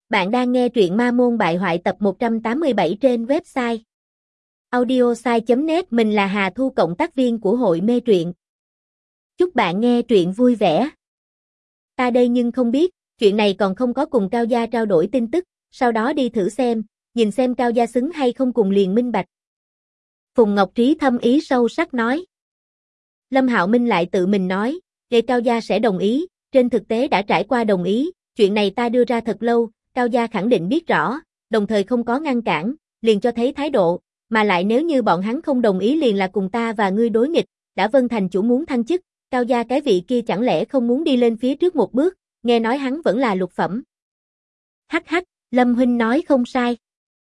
Bạn đang nghe truyện Ma Môn Bại Hoại tập 187 trên website audiosai.net. Mình là Hà Thu, cộng tác viên của hội mê truyện. Chúc bạn nghe truyện vui vẻ. Ta đây nhưng không biết, chuyện này còn không có cùng Cao Gia trao đổi tin tức, sau đó đi thử xem, nhìn xem Cao Gia xứng hay không cùng liền minh bạch. Phùng Ngọc Trí thâm ý sâu sắc nói. Lâm Hạo Minh lại tự mình nói, để Cao Gia sẽ đồng ý, trên thực tế đã trải qua đồng ý, chuyện này ta đưa ra thật lâu. Cao Gia khẳng định biết rõ, đồng thời không có ngăn cản, liền cho thấy thái độ, mà lại nếu như bọn hắn không đồng ý liền là cùng ta và ngươi đối nghịch, đã Vân thành chủ muốn thăng chức, Cao Gia cái vị kia chẳng lẽ không muốn đi lên phía trước một bước, nghe nói hắn vẫn là lục phẩm. Hắc hắc, Lâm huynh nói không sai.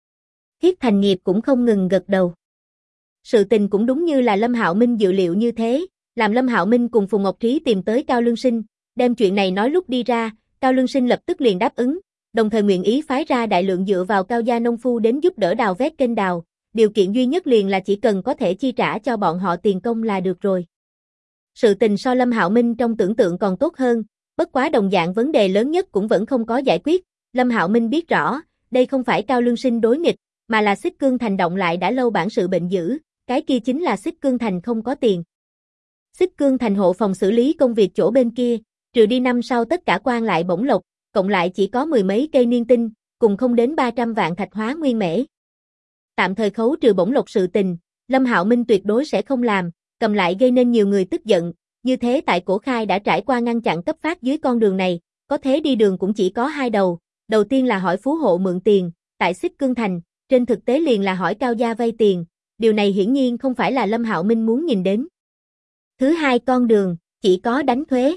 Thiết Thành Nghiệp cũng không ngừng gật đầu. Sự tình cũng đúng như là Lâm Hạo Minh dự liệu như thế, làm Lâm Hạo Minh cùng Phùng Ngọc Trí tìm tới Cao Lương Sinh, đem chuyện này nói lúc đi ra, Cao Lương Sinh lập tức liền đáp ứng. Đồng thời nguyện ý phái ra đại lượng dựa vào Cao Gia nông phu đến giúp đỡ đào vét kênh đào, điều kiện duy nhất liền là chỉ cần có thể chi trả cho bọn họ tiền công là được rồi. Sự tình so Lâm Hạo Minh trong tưởng tượng còn tốt hơn, bất quá đồng dạng vấn đề lớn nhất cũng vẫn không có giải quyết. Lâm Hạo Minh biết rõ, đây không phải Cao Lương Sinh đối nghịch, mà là Xích Cương Thành động lại đã lâu bản sự bệnh dữ, cái kia chính là Xích Cương Thành không có tiền. Xích Cương Thành hộ phòng xử lý công việc chỗ bên kia, trừ đi năm sau tất cả quan lại bổng lộc, cộng lại chỉ có mười mấy cây niên tinh, cùng không đến 300 vạn thạch hóa nguyên mễ. Tạm thời khấu trừ bổng lộc sự tình, Lâm Hạo Minh tuyệt đối sẽ không làm, cầm lại gây nên nhiều người tức giận, như thế tại Cổ Khai đã trải qua ngăn chặn cấp phát dưới con đường này, có thế đi đường cũng chỉ có hai đầu, đầu tiên là hỏi phú hộ mượn tiền, tại Xích Cương Thành, trên thực tế liền là hỏi Cao Gia vay tiền, điều này hiển nhiên không phải là Lâm Hạo Minh muốn nhìn đến. Thứ hai con đường, chỉ có đánh thuế.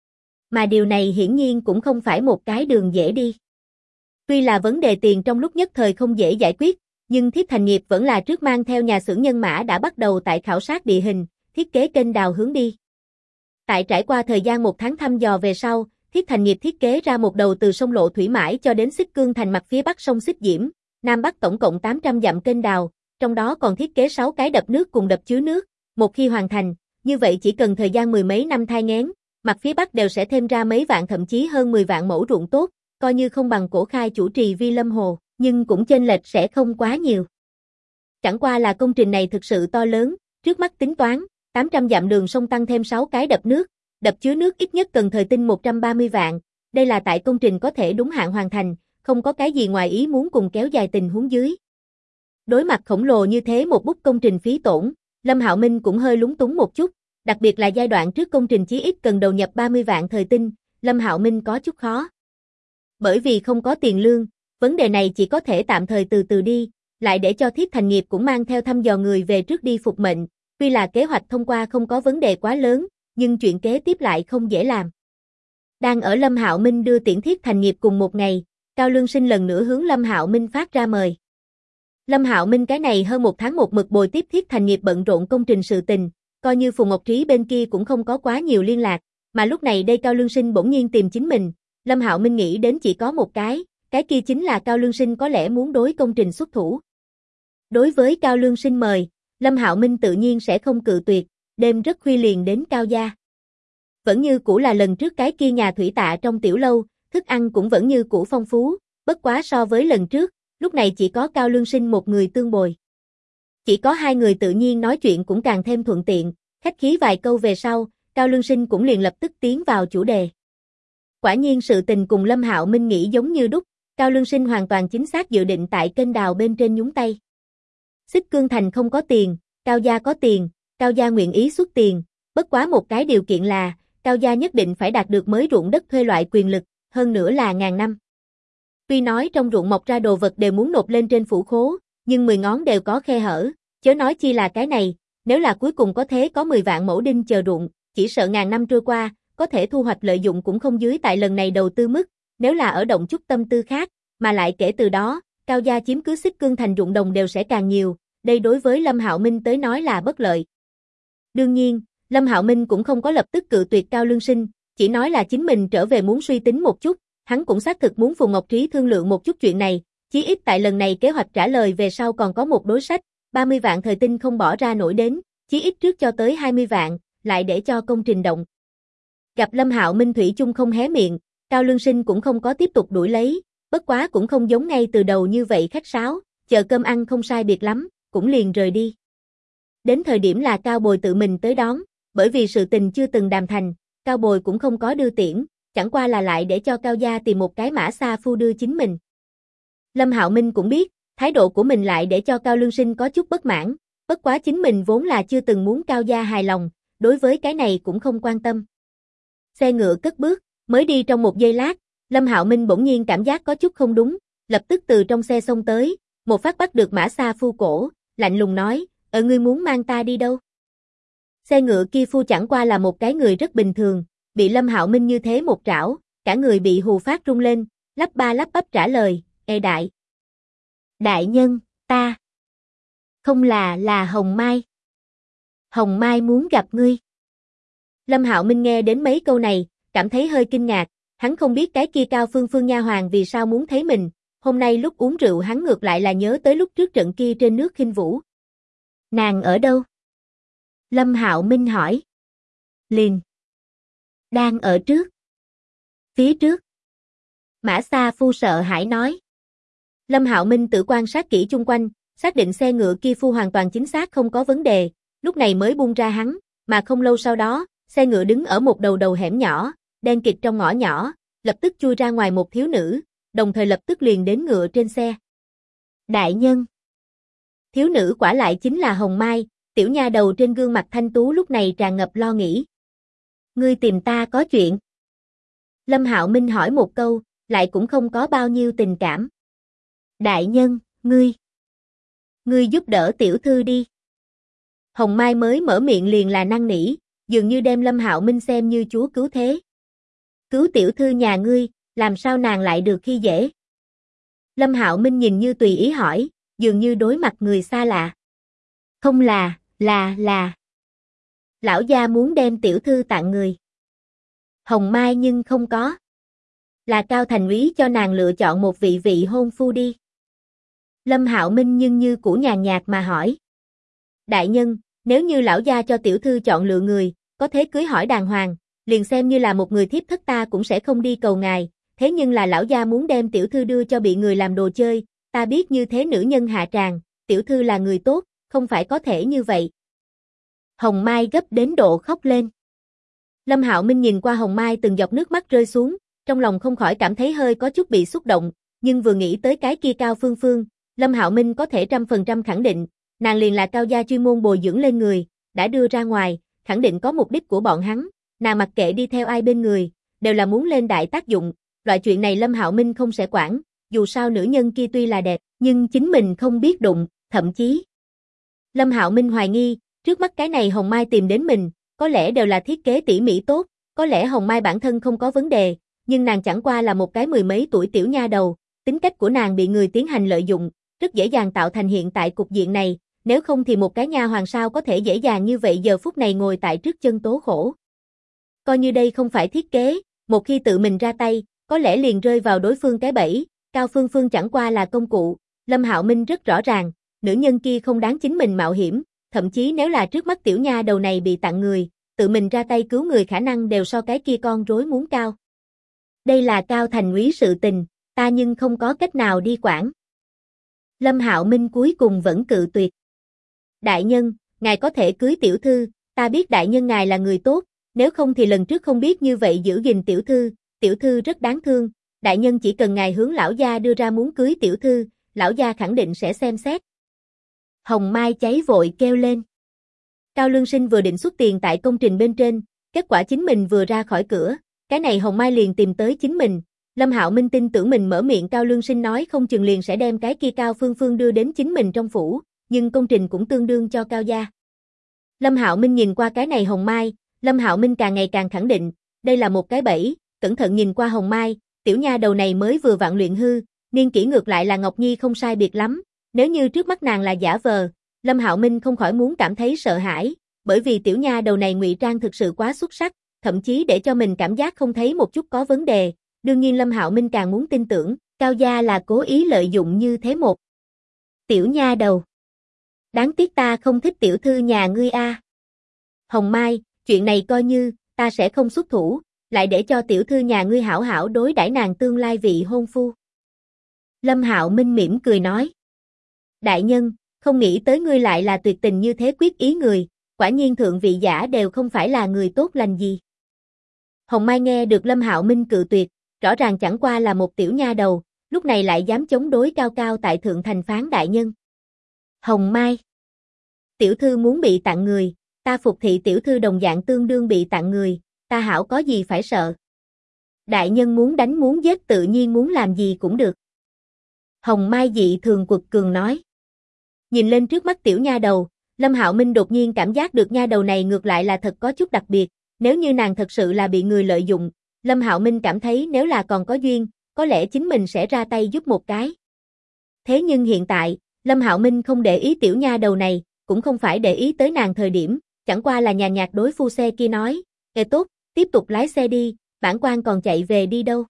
Mà điều này hiển nhiên cũng không phải một cái đường dễ đi. Tuy là vấn đề tiền trong lúc nhất thời không dễ giải quyết, nhưng Thiết Thành Nghiệp vẫn là trước mang theo nhà xưởng nhân mã đã bắt đầu tại khảo sát địa hình, thiết kế kênh đào hướng đi. Tại trải qua thời gian 1 tháng thăm dò về sau, Thiết Thành Nghiệp thiết kế ra một đầu từ sông Lộ Thủy Mãi cho đến Xích Cương Thành mặt phía bắc sông Xích Diễm, Nam Bắc tổng cộng 800 dặm kênh đào, trong đó còn thiết kế 6 cái đập nước cùng đập chứa nước, một khi hoàn thành, như vậy chỉ cần thời gian mười mấy năm thai nghén, mặt phía bắc đều sẽ thêm ra mấy vạn thậm chí hơn 10 vạn mẫu ruộng tốt, coi như không bằng Cổ Khai chủ trì Vi Lâm Hồ, nhưng cũng chênh lệch sẽ không quá nhiều. Chẳng qua là công trình này thực sự to lớn, trước mắt tính toán, 800 dặm đường sông tăng thêm 6 cái đập nước, đập chứa nước ít nhất cần thời tinh 130 vạn, đây là tại công trình có thể đúng hạn hoàn thành, không có cái gì ngoài ý muốn cùng kéo dài tình huống dưới. Đối mặt khổng lồ như thế một bút công trình phí tổn, Lâm Hạo Minh cũng hơi lúng túng một chút, đặc biệt là giai đoạn trước công trình chí ít cần đầu nhập 30 vạn thời tinh, Lâm Hạo Minh có chút khó. Bởi vì không có tiền lương, vấn đề này chỉ có thể tạm thời từ từ đi, lại để cho Thiết Thành Nghiệp cũng mang theo thăm dò người về trước đi phục mệnh, tuy là kế hoạch thông qua không có vấn đề quá lớn, nhưng chuyện kế tiếp lại không dễ làm. Đang ở Lâm Hạo Minh đưa tiễn Thiết Thành Nghiệp cùng một ngày, Cao Lương Sinh lần nữa hướng Lâm Hạo Minh phát ra mời. Lâm Hạo Minh cái này hơn 1 tháng một mực bồi tiếp Thiết Thành Nghiệp bận rộn công trình sự tình, coi như Phùng Ngọc Trí bên kia cũng không có quá nhiều liên lạc, mà lúc này đây Cao Lương Sinh bỗng nhiên tìm chính mình, Lâm Hạo Minh nghĩ đến chỉ có một cái kia chính là Cao Lương Sinh có lẽ muốn đối công trình xuất thủ. Đối với Cao Lương Sinh mời, Lâm Hạo Minh tự nhiên sẽ không cự tuyệt, đêm rất khuya liền đến Cao Gia. Vẫn như cũ là lần trước cái kia nhà thủy tạ trong tiểu lâu, thức ăn cũng vẫn như cũ phong phú, bất quá so với lần trước, lúc này chỉ có Cao Lương Sinh một người tương bồi. Chỉ có hai người tự nhiên nói chuyện cũng càng thêm thuận tiện, khách khí vài câu về sau, Cao Lương Sinh cũng liền lập tức tiến vào chủ đề. Quả nhiên sự tình cùng Lâm Hạo Minh nghĩ giống như đúc, Cao Lương Sinh hoàn toàn chính xác dự định tại kênh đào bên trên nhúng tay. Xích Cương Thành không có tiền, Cao Gia có tiền, Cao Gia nguyện ý xuất tiền, bất quá một cái điều kiện là, Cao Gia nhất định phải đạt được mới ruộng đất thuê loại quyền lực, hơn nữa là ngàn năm. Tuy nói trong ruộng mọc ra đồ vật đều muốn nộp lên trên phủ khố, nhưng 10 ngón đều có khe hở, chớ nói chi là cái này, nếu là cuối cùng có thế có 10 vạn mẫu đinh chờ ruộng, chỉ sợ ngàn năm trôi qua, có thể thu hoạch lợi dụng cũng không dưới tại lần này đầu tư mức, nếu là ở động chút tâm tư khác, mà lại kể từ đó, Cao Gia chiếm cứ Xích Cương Thành ruộng đồng đều sẽ càng nhiều, đây đối với Lâm Hạo Minh tới nói là bất lợi. Đương nhiên, Lâm Hạo Minh cũng không có lập tức cự tuyệt Cao Lương Sinh, chỉ nói là chính mình trở về muốn suy tính một chút, hắn cũng xác thực muốn Phùng Ngọc Trí thương lượng một chút chuyện này, chí ít tại lần này kế hoạch trả lời về sau còn có một đối sách, 30 vạn thời tinh không bỏ ra nổi đến, chí ít trước cho tới 20 vạn, lại để cho công trình động. Gặp Lâm Hạo Minh thủy chung không hé miệng, Cao Lương Sinh cũng không có tiếp tục đuổi lấy, bất quá cũng không giống ngay từ đầu như vậy khách sáo, chờ cơm ăn không sai biệt lắm, cũng liền rời đi. Đến thời điểm là Cao Bồi tự mình tới đón, bởi vì sự tình chưa từng đàm thành, Cao Bồi cũng không có đưa tiễn, chẳng qua là lại để cho Cao gia tìm một cái mã xa phu đưa chính mình. Lâm Hạo Minh cũng biết, thái độ của mình lại để cho Cao Lương Sinh có chút bất mãn, bất quá chính mình vốn là chưa từng muốn Cao gia hài lòng, đối với cái này cũng không quan tâm. Xe ngựa cất bước, mới đi trong một giây lát, Lâm Hạo Minh bỗng nhiên cảm giác có chút không đúng, lập tức từ trong xe xông tới, một phát bắt được mã xa phu cổ, lạnh lùng nói, ngươi muốn mang ta đi đâu? Xe ngựa kia phu chẳng qua là một cái người rất bình thường, bị Lâm Hạo Minh như thế một trảo, cả người bị hù phát rung lên, lắp ba lắp bắp trả lời, đại nhân, ta không là Hồng Mai. Hồng Mai muốn gặp ngươi. Lâm Hạo Minh nghe đến mấy câu này, cảm thấy hơi kinh ngạc, hắn không biết cái kia Cao Phương Phương nha hoàn vì sao muốn thấy mình, hôm nay lúc uống rượu hắn ngược lại là nhớ tới lúc trước trận kia trên nước khinh vũ. Nàng ở đâu? Lâm Hạo Minh hỏi. Liền. Đang ở trước. Phía trước. Mã Sa Phu sợ hãi nói. Lâm Hạo Minh tự quan sát kỹ chung quanh, xác định xe ngựa kia phu hoàn toàn chính xác không có vấn đề, lúc này mới buông ra hắn, mà không lâu sau đó, xe ngựa đứng ở một đầu hẻm nhỏ, đen kịt trong ngõ nhỏ, lập tức chui ra ngoài một thiếu nữ, đồng thời lập tức liền đến ngựa trên xe. Đại nhân. Thiếu nữ quả lại chính là Hồng Mai, tiểu nha đầu trên gương mặt thanh tú lúc này tràn ngập lo nghĩ. Ngươi tìm ta có chuyện? Lâm Hạo Minh hỏi một câu, lại cũng không có bao nhiêu tình cảm. Đại nhân, ngươi giúp đỡ tiểu thư đi. Hồng Mai mới mở miệng liền là năn nỉ, dường như đem Lâm Hạo Minh xem như chúa cứu thế. Cứu tiểu thư nhà ngươi, làm sao nàng lại được khi dễ? Lâm Hạo Minh nhìn như tùy ý hỏi, dường như đối mặt người xa lạ. Không là. Lão gia muốn đem tiểu thư tặng người. Hồng Mai nhưng không có. Là Cao Thành úy cho nàng lựa chọn một vị hôn phu đi. Lâm Hạo Minh nhưng như cũ nhàn nhạt mà hỏi. Đại nhân, nếu như lão gia cho tiểu thư chọn lựa người, có thể cưới hỏi đàng hoàng, liền xem như là một người thiếp thất ta cũng sẽ không đi cầu ngài, thế nhưng là lão gia muốn đem tiểu thư đưa cho bị người làm đồ chơi, ta biết như thế nữ nhân hạ tràng, tiểu thư là người tốt, không phải có thể như vậy. Hồng Mai gấp đến độ khóc lên. Lâm Hạo Minh nhìn qua Hồng Mai từng giọt nước mắt rơi xuống, trong lòng không khỏi cảm thấy hơi có chút bị xúc động, nhưng vừa nghĩ tới cái kia Cao Phương Phương, Lâm Hạo Minh có thể 100% khẳng định, nàng liền là Cao gia chuyên môn bồi dưỡng lên người, đã đưa ra ngoài, khẳng định có mục đích của bọn hắn, nàng mặc kệ đi theo ai bên người, đều là muốn lên đại tác dụng, loại chuyện này Lâm Hạo Minh không sẽ quản, dù sao nữ nhân kia tuy là đẹp, nhưng chính mình không biết đụng, thậm chí. Lâm Hạo Minh hoài nghi, trước mắt cái này Hồng Mai tìm đến mình, có lẽ đều là thiết kế tỉ mỉ tốt, có lẽ Hồng Mai bản thân không có vấn đề, nhưng nàng chẳng qua là một cái mười mấy tuổi tiểu nha đầu, tính cách của nàng bị người tiến hành lợi dụng, rất dễ dàng tạo thành hiện tại cục diện này, nếu không thì một cái nha hoàn sao có thể dễ dàng như vậy giờ phút này ngồi tại trước chân tố khổ. Coi như đây không phải thiết kế, một khi tự mình ra tay, có lẽ liền rơi vào đối phương cái bẫy, Cao Phương Phương chẳng qua là công cụ, Lâm Hạo Minh rất rõ ràng, nữ nhân kia không đáng chính mình mạo hiểm, thậm chí nếu là trước mắt tiểu nha đầu này bị tặng người, tự mình ra tay cứu người khả năng đều so cái kia con rối muốn cao. Đây là Cao Thành úy sự tình, ta nhưng không có cách nào đi quản. Lâm Hạo Minh cuối cùng vẫn cự tuyệt. Đại nhân, ngài có thể cưới tiểu thư, ta biết đại nhân ngài là người tốt, nếu không thì lần trước không biết như vậy giữ gìn tiểu thư rất đáng thương, đại nhân chỉ cần ngài hướng lão gia đưa ra muốn cưới tiểu thư, lão gia khẳng định sẽ xem xét. Hồng Mai cháy vội kêu lên. Cao Lương Sinh vừa định xuất tiền tại công trình bên trên, kết quả chính mình vừa ra khỏi cửa, cái này Hồng Mai liền tìm tới chính mình. Lâm Hạo Minh tin tưởng mình mở miệng Cao Lương Sinh nói không chừng liền sẽ đem cái kia Cao Phương Phương đưa đến chính mình trong phủ, nhưng công trình cũng tương đương cho Cao gia. Lâm Hạo Minh nhìn qua cái này Hồng Mai, Lâm Hạo Minh càng ngày càng khẳng định, đây là một cái bẫy, cẩn thận nhìn qua Hồng Mai, tiểu nha đầu này mới vừa vặn luyện hư, niên kỷ ngược lại là Ngọc Nhi không sai biệt lắm, nếu như trước mắt nàng là giả vờ, Lâm Hạo Minh không khỏi muốn cảm thấy sợ hãi, bởi vì tiểu nha đầu này ngụy trang thực sự quá xuất sắc, thậm chí để cho mình cảm giác không thấy một chút có vấn đề. Đương nhiên Lâm Hạo Minh càng muốn tin tưởng, Cao gia là cố ý lợi dụng như thế một tiểu nha đầu. Đáng tiếc ta không thích tiểu thư nhà ngươi a. Hồng Mai, chuyện này coi như ta sẽ không xuất thủ, lại để cho tiểu thư nhà ngươi hảo hảo đối đãi nàng tương lai vị hôn phu. Lâm Hạo Minh mỉm cười nói. Đại nhân, không nghĩ tới ngươi lại là tuyệt tình như thế quyết ý người, quả nhiên thượng vị giả đều không phải là người tốt lành gì. Hồng Mai nghe được Lâm Hạo Minh cự tuyệt, rõ ràng chẳng qua là một tiểu nha đầu, lúc này lại dám chống đối cao cao tại thượng thành phán đại nhân. Hồng Mai, tiểu thư muốn bị tặng người, ta Phục thị tiểu thư đồng dạng tương đương bị tặng người, ta hảo có gì phải sợ. Đại nhân muốn đánh muốn giết tự nhiên muốn làm gì cũng được. Hồng Mai dị thường quật cường nói. Nhìn lên trước mắt tiểu nha đầu, Lâm Hạo Minh đột nhiên cảm giác được nha đầu này ngược lại là thật có chút đặc biệt, nếu như nàng thật sự là bị người lợi dụng, Lâm Hạo Minh cảm thấy nếu là còn có duyên, có lẽ chính mình sẽ ra tay giúp một cái. Thế nhưng hiện tại, Lâm Hạo Minh không để ý tiểu nha đầu này, cũng không phải để ý tới nàng thời điểm, chẳng qua là nhàn nhạt đối phu xe kia nói, "Ê tốt, tiếp tục lái xe đi, bản quan còn chạy về đi đâu."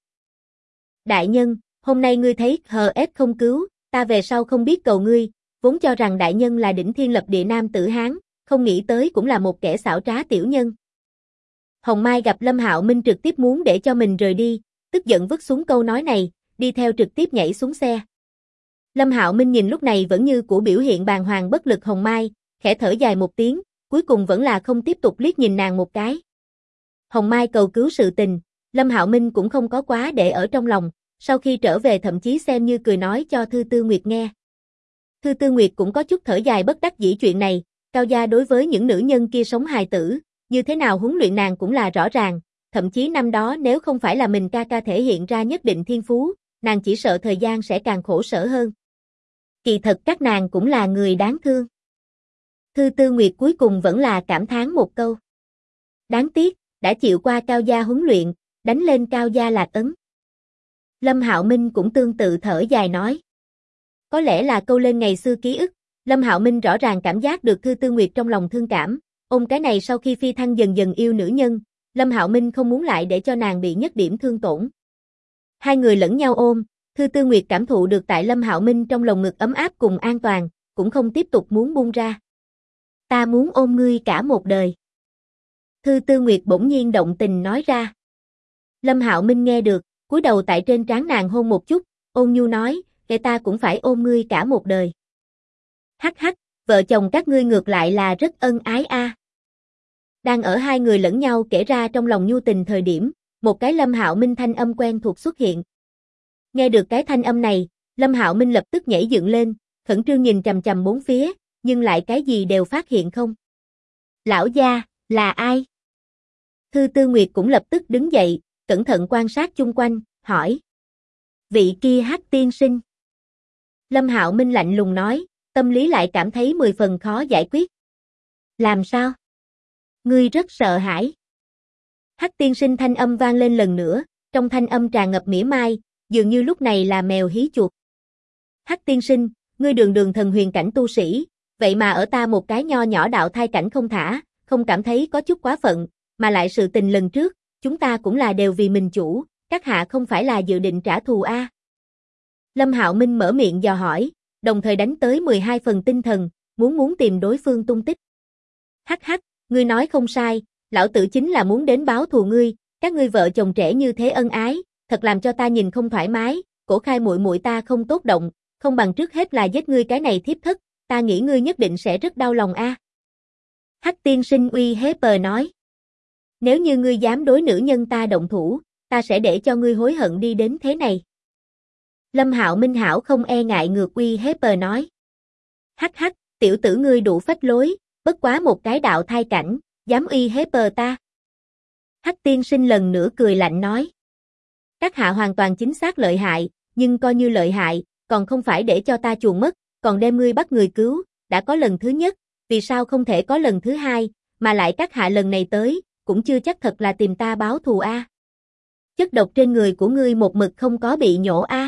Đại nhân, hôm nay ngươi thấy HS không cứu, ta về sau không biết cầu ngươi, vốn cho rằng đại nhân là đỉnh thiên lập địa nam tử Hán, không nghĩ tới cũng là một kẻ xảo trá tiểu nhân. Hồng Mai gặp Lâm Hạo Minh trực tiếp muốn để cho mình rời đi, tức giận vứt xuống câu nói này, đi theo trực tiếp nhảy xuống xe. Lâm Hạo Minh nhìn lúc này vẫn như cũ biểu hiện bàng hoàng bất lực Hồng Mai, khẽ thở dài một tiếng, cuối cùng vẫn là không tiếp tục liếc nhìn nàng một cái. Hồng Mai cầu cứu sự tình, Lâm Hạo Minh cũng không có quá để ở trong lòng, sau khi trở về thậm chí xem như cười nói cho Thư Tư Nguyệt nghe. Thư Tư Nguyệt cũng có chút thở dài bất đắc dĩ chuyện này, Cao gia đối với những nữ nhân kia sống hài tử, như thế nào huấn luyện nàng cũng là rõ ràng, thậm chí năm đó nếu không phải là mình ca ca thể hiện ra nhất định thiên phú, nàng chỉ sợ thời gian sẽ càng khổ sở hơn. Kỳ thật các nàng cũng là người đáng thương. Thư Tư Nguyệt cuối cùng vẫn là cảm thán một câu. Đáng tiếc, đã chịu qua Cao gia huấn luyện, đánh lên Cao gia lạc ấn. Lâm Hạo Minh cũng tương tự thở dài nói. Có lẽ là câu lên ngày xưa ký ức, Lâm Hạo Minh rõ ràng cảm giác được Thư Tư Nguyệt trong lòng thương cảm, ôm cái này sau khi phi thăng dần dần yêu nữ nhân, Lâm Hạo Minh không muốn lại để cho nàng bị nhất điểm thương tổn. Hai người lẫn nhau ôm, Thư Tư Nguyệt cảm thụ được tại Lâm Hạo Minh trong lồng ngực ấm áp cùng an toàn, cũng không tiếp tục muốn buông ra. Ta muốn ôm ngươi cả một đời. Thư Tư Nguyệt bỗng nhiên động tình nói ra. Lâm Hạo Minh nghe được, cúi đầu tại trên trán nàng hôn một chút, ôn nhu nói, "Kể ta cũng phải ôm ngươi cả một đời." Hắc hắc, vợ chồng các ngươi ngược lại là rất ân ái a. Đang ở hai người lẫn nhau kể ra trong lòng nhu tình thời điểm, một cái Lâm Hạo Minh thanh âm quen thuộc xuất hiện. Nghe được cái thanh âm này, Lâm Hạo Minh lập tức nhảy dựng lên, khẩn trương nhìn chằm chằm bốn phía, nhưng lại cái gì đều phát hiện không. Lão gia, là ai? Thư Tư Nguyệt cũng lập tức đứng dậy, cẩn thận quan sát chung quanh, hỏi. Vị kia Hắc tiên sinh. Lâm Hạo Minh lạnh lùng nói, tâm lý lại cảm thấy 10 phần khó giải quyết. Làm sao? Ngươi rất sợ hãi. Hắc tiên sinh thanh âm vang lên lần nữa, trong thanh âm tràn ngập mỉa mai, dường như lúc này là mèo hí chuột. Hắc tiên sinh, ngươi đường đường thần huyền cảnh tu sĩ, vậy mà ở ta một cái nho nhỏ đạo thai cảnh không thả, không cảm thấy có chút quá phận, mà lại sự tình lần trước, chúng ta cũng là đều vì mình chủ, các hạ không phải là dự định trả thù a? Lâm Hạo Minh mở miệng dò hỏi, đồng thời đánh tới 12 phần tinh thần, muốn tìm đối phương tung tích. Hắc hắc, ngươi nói không sai, lão tử chính là muốn đến báo thù ngươi, các ngươi vợ chồng trẻ như thế ân ái, thật làm cho ta nhìn không thoải mái, Cổ Khai muội muội ta không tốt động, không bằng trước hết là giết ngươi cái này thiếp thất, ta nghĩ ngươi nhất định sẽ rất đau lòng a. Hắc tiên sinh uy hiếp nói. Nếu như ngươi dám đối nữ nhân ta động thủ, ta sẽ để cho ngươi hối hận đi đến thế này. Lâm Hạo Minh hảo không e ngại ngược uy hiếp nói. Hắc hắc, tiểu tử ngươi đủ phách lối, bất quá một cái đạo thai cảnh, dám uy hiếp ta. Hắc tiên sinh lần nữa cười lạnh nói. Các hạ hoàn toàn chính xác lợi hại, nhưng coi như lợi hại, còn không phải để cho ta chuồn mất, còn đem ngươi bắt người cứu, đã có lần thứ nhất, vì sao không thể có lần thứ hai, mà lại các hạ lần này tới, cũng chưa chắc thật là tìm ta báo thù a. Chất độc trên người của ngươi một mực không có bị nhổ a.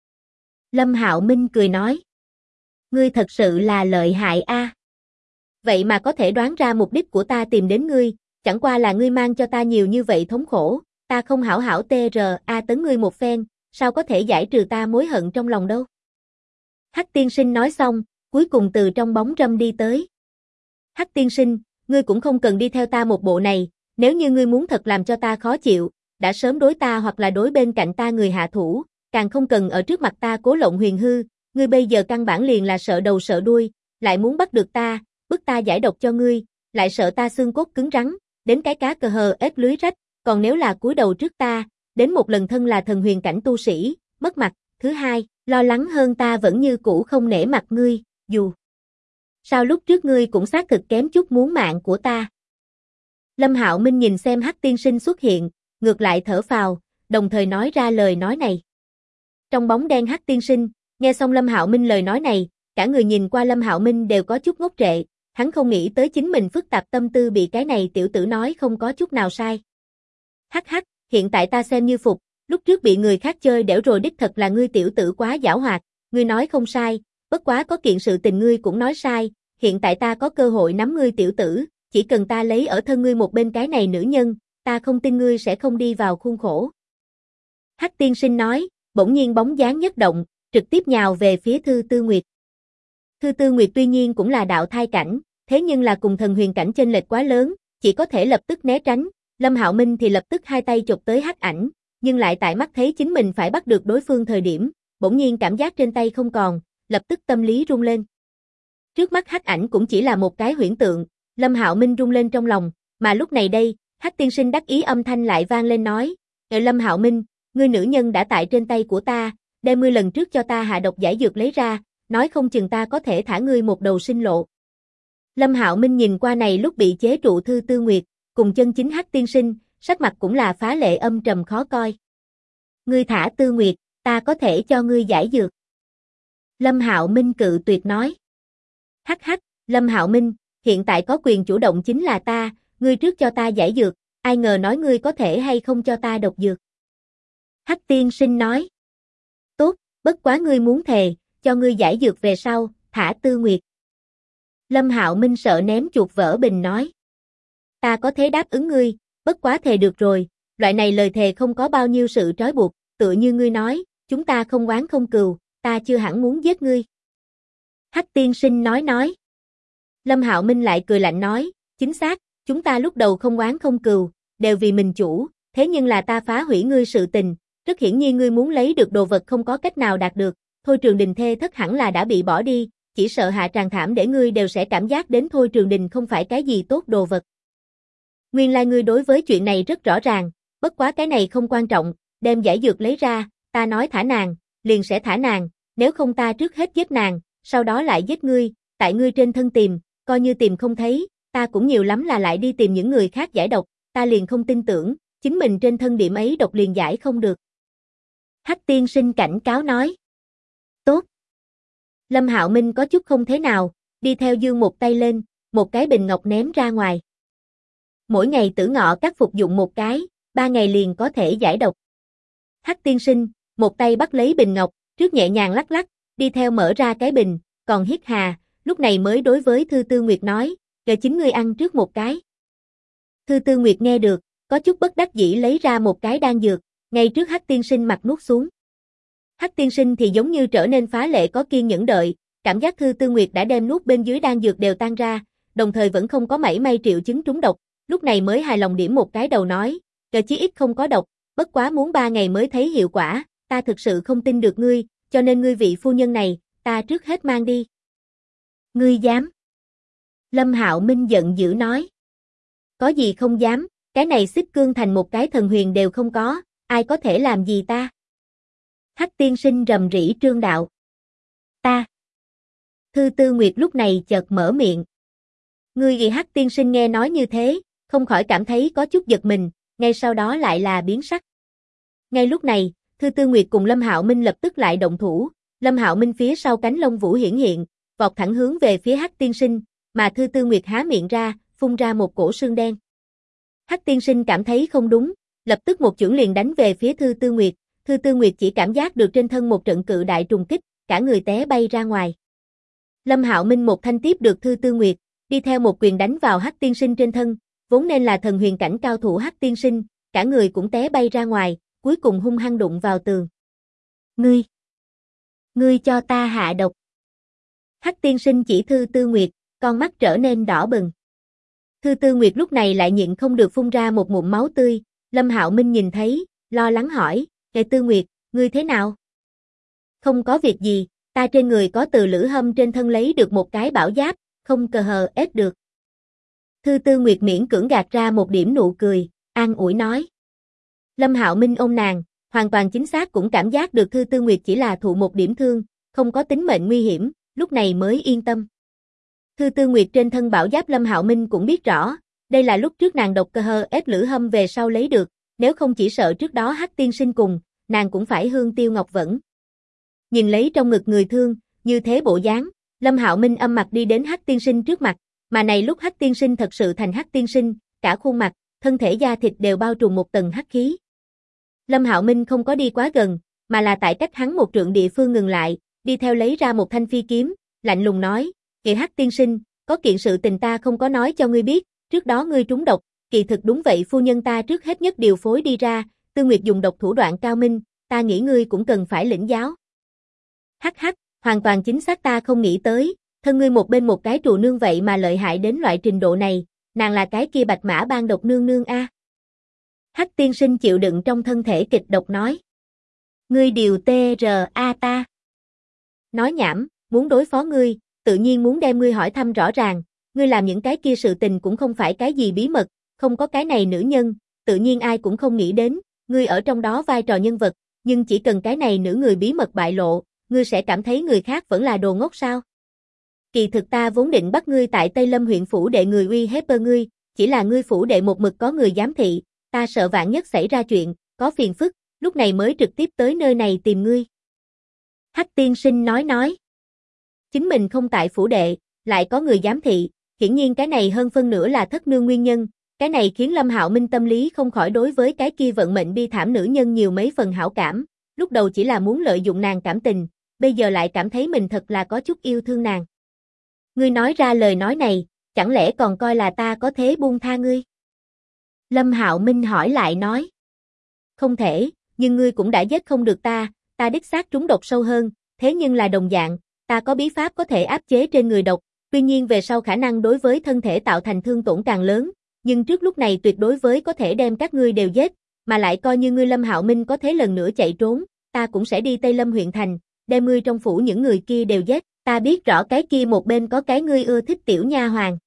Lâm Hạo Minh cười nói. Ngươi thật sự là lợi hại a. Vậy mà có thể đoán ra mục đích của ta tìm đến ngươi, chẳng qua là ngươi mang cho ta nhiều như vậy thống khổ, ta không hảo hảo TRA tấn ngươi một phen, sao có thể giải trừ ta mối hận trong lòng đâu. Hắc tiên sinh nói xong, cuối cùng từ trong bóng râm đi tới. Hắc tiên sinh, ngươi cũng không cần đi theo ta một bộ này, nếu như ngươi muốn thật làm cho ta khó chịu, đã sớm đối ta hoặc là đối bên cạnh ta người hạ thủ, càng không cần ở trước mặt ta cố lộng huyền hư, ngươi bây giờ căn bản liền là sợ đầu sợ đuôi, lại muốn bắt được ta, bức ta giải độc cho ngươi, lại sợ ta xương cốt cứng rắn, đến cái cá cờ hờ ếch lưới rách, còn nếu là cúi đầu trước ta, đến một lần thân là thần huyền cảnh tu sĩ, mất mặt, thứ hai, lo lắng hơn ta vẫn như cũ không nể mặt ngươi, dù sao lúc trước ngươi cũng xác thực kém chút muốn mạng của ta. Lâm Hạo Minh nhìn xem Hắc tiên sinh xuất hiện, ngược lại thở phào, đồng thời nói ra lời nói này. Trong bóng đen Hắc tiên sinh, nghe xong Lâm Hạo Minh lời nói này, cả người nhìn qua Lâm Hạo Minh đều có chút ngốc trệ, hắn không nghĩ tới chính mình phức tạp tâm tư bị cái này tiểu tử nói không có chút nào sai. Hắc hắc, hiện tại ta xem như phục, lúc trước bị người khác chơi đẻo rồi đích thật là ngươi tiểu tử quá giảo hoạt, ngươi nói không sai, bất quá có kiện sự tình ngươi cũng nói sai, hiện tại ta có cơ hội nắm ngươi tiểu tử, chỉ cần ta lấy ở thân ngươi một bên cái này nữ nhân, ta không tin ngươi sẽ không đi vào khuôn khổ. Hắc tiên sinh nói, bỗng nhiên bóng dáng nhất động, trực tiếp nhào về phía Thư Tư Nguyệt. Thư Tư Nguyệt tuy nhiên cũng là đạo thai cảnh, thế nhưng là cùng thần huyền cảnh chênh lệch quá lớn, chỉ có thể lập tức né tránh, Lâm Hạo Minh thì lập tức hai tay chụp tới Hắc ảnh, nhưng lại tại mắt thấy chính mình phải bắt được đối phương thời điểm, bỗng nhiên cảm giác trên tay không còn, lập tức tâm lý rung lên. Trước mắt Hắc ảnh cũng chỉ là một cái huyễn tượng, Lâm Hạo Minh rung lên trong lòng, mà lúc này đây, Hắc tiên sinh đắc ý âm thanh lại vang lên nói, Lâm Hạo Minh, ngươi nữ nhân đã tại trên tay của ta, đem ngươi lần trước cho ta hạ độc giải dược lấy ra, nói không chừng ta có thể thả ngươi một đầu sinh lộ. Lâm Hạo Minh nhìn qua này lúc bị chế trụ Thư Tư Nguyệt, cùng chân chính Hắc tiên sinh, sắc mặt cũng là phá lệ âm trầm khó coi. Ngươi thả Tư Nguyệt, ta có thể cho ngươi giải dược. Lâm Hạo Minh cự tuyệt nói. Hắc hắc, Lâm Hạo Minh, hiện tại có quyền chủ động chính là ta, ngươi trước cho ta giải dược, ai ngờ nói ngươi có thể hay không cho ta độc dược. Hắc tiên sinh nói. Tốt, bất quá ngươi muốn thề, cho ngươi giải dược về sau, thả Tư Nguyệt. Lâm Hạo Minh sợ ném chuột vỡ bình nói. Ta có thể đáp ứng ngươi, bất quá thề được rồi, loại này lời thề không có bao nhiêu sự trói buộc, tựa như ngươi nói, chúng ta không oán không cừu, ta chưa hẳn muốn giết ngươi. Hắc tiên sinh nói. Lâm Hạo Minh lại cười lạnh nói, chính xác, chúng ta lúc đầu không oán không cừu, đều vì mình chủ, thế nhưng là ta phá hủy ngươi sự tình, rất hiển nhiên ngươi muốn lấy được đồ vật không có cách nào đạt được, Thôi Trường Đình thê thất hẳn là đã bị bỏ đi, chỉ sợ hạ tràng thảm để ngươi đều sẽ cảm giác đến Thôi Trường Đình không phải cái gì tốt đồ vật. Nguyên lai ngươi đối với chuyện này rất rõ ràng, bất quá cái này không quan trọng, đem giải dược lấy ra, ta nói thả nàng, liền sẽ thả nàng, nếu không ta trước hết giết nàng, sau đó lại giết ngươi, tại ngươi trên thân tìm, coi như tìm không thấy, ta cũng nhiều lắm là lại đi tìm những người khác giải độc, ta liền không tin tưởng, chính mình trên thân điểm ấy độc liền giải không được. Hắc tiên sinh cảnh cáo nói. Tốt. Lâm Hạo Minh có chút không thế nào, đi theo dương một tay lên, một cái bình ngọc ném ra ngoài. Mỗi ngày Tử Ngọ các phục dụng một cái, 3 ngày liền có thể giải độc. Hắc tiên sinh, một tay bắt lấy bình ngọc, trước nhẹ nhàng lắc lắc, đi theo mở ra cái bình, còn hít hà, lúc này mới đối với Thư Tư Nguyệt nói, chờ chính ngươi ăn trước một cái. Thư Tư Nguyệt nghe được, có chút bất đắc dĩ lấy ra một cái đan dược, ngay trước Hắc tiên sinh mặt nuốt xuống. Hắc tiên sinh thì giống như trở nên phá lệ có kiên nhẫn đợi, cảm giác Thư Tư Nguyệt đã đem nuốt bên dưới đan dược đều tan ra, đồng thời vẫn không có mảy may triệu chứng trúng độc, lúc này mới hài lòng điểm một cái đầu nói, chí ít không có độc, bất quá muốn 3 ngày mới thấy hiệu quả, ta thực sự không tin được ngươi, cho nên ngươi vị phu nhân này, ta trước hết mang đi. Ngươi dám? Lâm Hạo Minh giận dữ nói. Có gì không dám, cái này Xích Cương Thành một cái thần huyền đều không có, ai có thể làm gì ta? Hắc tiên sinh rầm rĩ trương đạo. Ta. Thư Tư Nguyệt lúc này chợt mở miệng. Ngươi gì Hắc tiên sinh nghe nói như thế, không khỏi cảm thấy có chút giật mình, ngay sau đó lại là biến sắc. Ngay lúc này, Thư Tư Nguyệt cùng Lâm Hạo Minh lập tức lại động thủ, Lâm Hạo Minh phía sau cánh lông vũ hiển hiện, vọt thẳng hướng về phía Hắc tiên sinh, mà Thư Tư Nguyệt há miệng ra, phun ra một cổ sương đen. Hắc tiên sinh cảm thấy không đúng, lập tức một chưởng liền đánh về phía Thư Tư Nguyệt, Thư Tư Nguyệt chỉ cảm giác được trên thân một trận cự đại trùng kích, cả người té bay ra ngoài. Lâm Hạo Minh một thanh tiếp được Thư Tư Nguyệt, đi theo một quyền đánh vào Hắc tiên sinh trên thân, vốn nên là thần huyền cảnh cao thủ Hắc tiên sinh, cả người cũng té bay ra ngoài, cuối cùng hung hăng đụng vào tường. Ngươi cho ta hạ độc. Hắc tiên sinh chỉ Thư Tư Nguyệt, con mắt trở nên đỏ bừng. Thư Tư Nguyệt lúc này lại nhịn không được phun ra một ngụm máu tươi, Lâm Hạo Minh nhìn thấy, lo lắng hỏi, Tư Nguyệt, ngươi thế nào, Không có việc gì, ta trên người có từ Lữ Hâm trên thân lấy được một cái bảo giáp, không cờ hờ ép được. Thư Tư Nguyệt miễn cưỡng gạt ra một điểm nụ cười, an ủi nói. Lâm Hạo Minh ôm nàng, hoàn toàn chính xác cũng cảm giác được Thư Tư Nguyệt chỉ là thụ một điểm thương, không có tính mệnh nguy hiểm, lúc này mới yên tâm. Thư Tư Nguyệt trên thân bảo giáp Lâm Hạo Minh cũng biết rõ, đây là lúc trước nàng độc cơ hờ ép Lữ Hâm về sau lấy được, nếu không chỉ sợ trước đó Hắc tiên sinh cùng, nàng cũng phải hương tiêu ngọc vẫn. Nhìn lấy trong ngực người thương, như thế bộ dáng, Lâm Hạo Minh âm mặt đi đến Hắc tiên sinh trước mặt, mà này lúc Hắc tiên sinh thật sự thành Hắc tiên sinh, cả khuôn mặt, thân thể da thịt đều bao trùm một tầng hắc khí. Lâm Hạo Minh không có đi quá gần, mà là tại cách hắn một trượng địa phương ngừng lại, đi theo lấy ra một thanh phi kiếm, lạnh lùng nói, "Kỵ Hắc tiên sinh, có kiện sự tình ta không có nói cho ngươi biết, trước đó ngươi trúng độc, kỳ thực đúng vậy phu nhân ta trước hết nhất điều phối đi ra, Tư Nguyệt dùng độc thủ đoạn cao minh, ta nghĩ ngươi cũng cần phải lĩnh giáo." Hắc hắc, hoàn toàn chính xác ta không nghĩ tới, thân ngươi một bên một cái trù nương vậy mà lợi hại đến loại trình độ này, nàng là cái kia Bạch Mã Bang độc nương nương a. Hắc tiên sinh chịu đựng trong thân thể kịch độc nói. Ngươi điều TRA ta. Nói nhảm, muốn đối phó ngươi, tự nhiên muốn đem ngươi hỏi thăm rõ ràng, ngươi làm những cái kia sự tình cũng không phải cái gì bí mật, không có cái này nữ nhân, tự nhiên ai cũng không nghĩ đến, ngươi ở trong đó vai trò nhân vật, nhưng chỉ cần cái này nữ người bí mật bại lộ, ngươi sẽ cảm thấy người khác vẫn là đồ ngốc sao? Kỳ thực ta vốn định bắt ngươi tại Tây Lâm huyện phủ đệ người uy hiếp ngươi, chỉ là ngươi phủ đệ một mực có người giám thị, ta sợ vạn nhất xảy ra chuyện, có phiền phức, lúc này mới trực tiếp tới nơi này tìm ngươi. Hắc tiên sinh nói. Chính mình không tại phủ đệ, lại có người giám thị, hiển nhiên cái này hơn phân nửa là thất nương nguyên nhân, cái này khiến Lâm Hạo Minh tâm lý không khỏi đối với cái kia vận mệnh bi thảm nữ nhân nhiều mấy phần hảo cảm, lúc đầu chỉ là muốn lợi dụng nàng cảm tình, bây giờ lại cảm thấy mình thật là có chút yêu thương nàng. Ngươi nói ra lời nói này, chẳng lẽ còn coi là ta có thế buông tha ngươi? Lâm Hạo Minh hỏi lại nói. Không thể, nhưng ngươi cũng đã giết không được ta đích xác trúng độc sâu hơn, thế nhưng là đồng dạng, ta có bí pháp có thể áp chế trên người độc, tuy nhiên về sau khả năng đối với thân thể tạo thành thương tổn càng lớn, nhưng trước lúc này tuyệt đối với có thể đem các ngươi đều giết, mà lại coi như ngươi Lâm Hạo Minh có thế lần nữa chạy trốn, ta cũng sẽ đi Tây Lâm huyện thành, đem ngươi trong phủ những người kia đều giết, ta biết rõ cái kia một bên có cái ngươi ưa thích tiểu nha hoàn.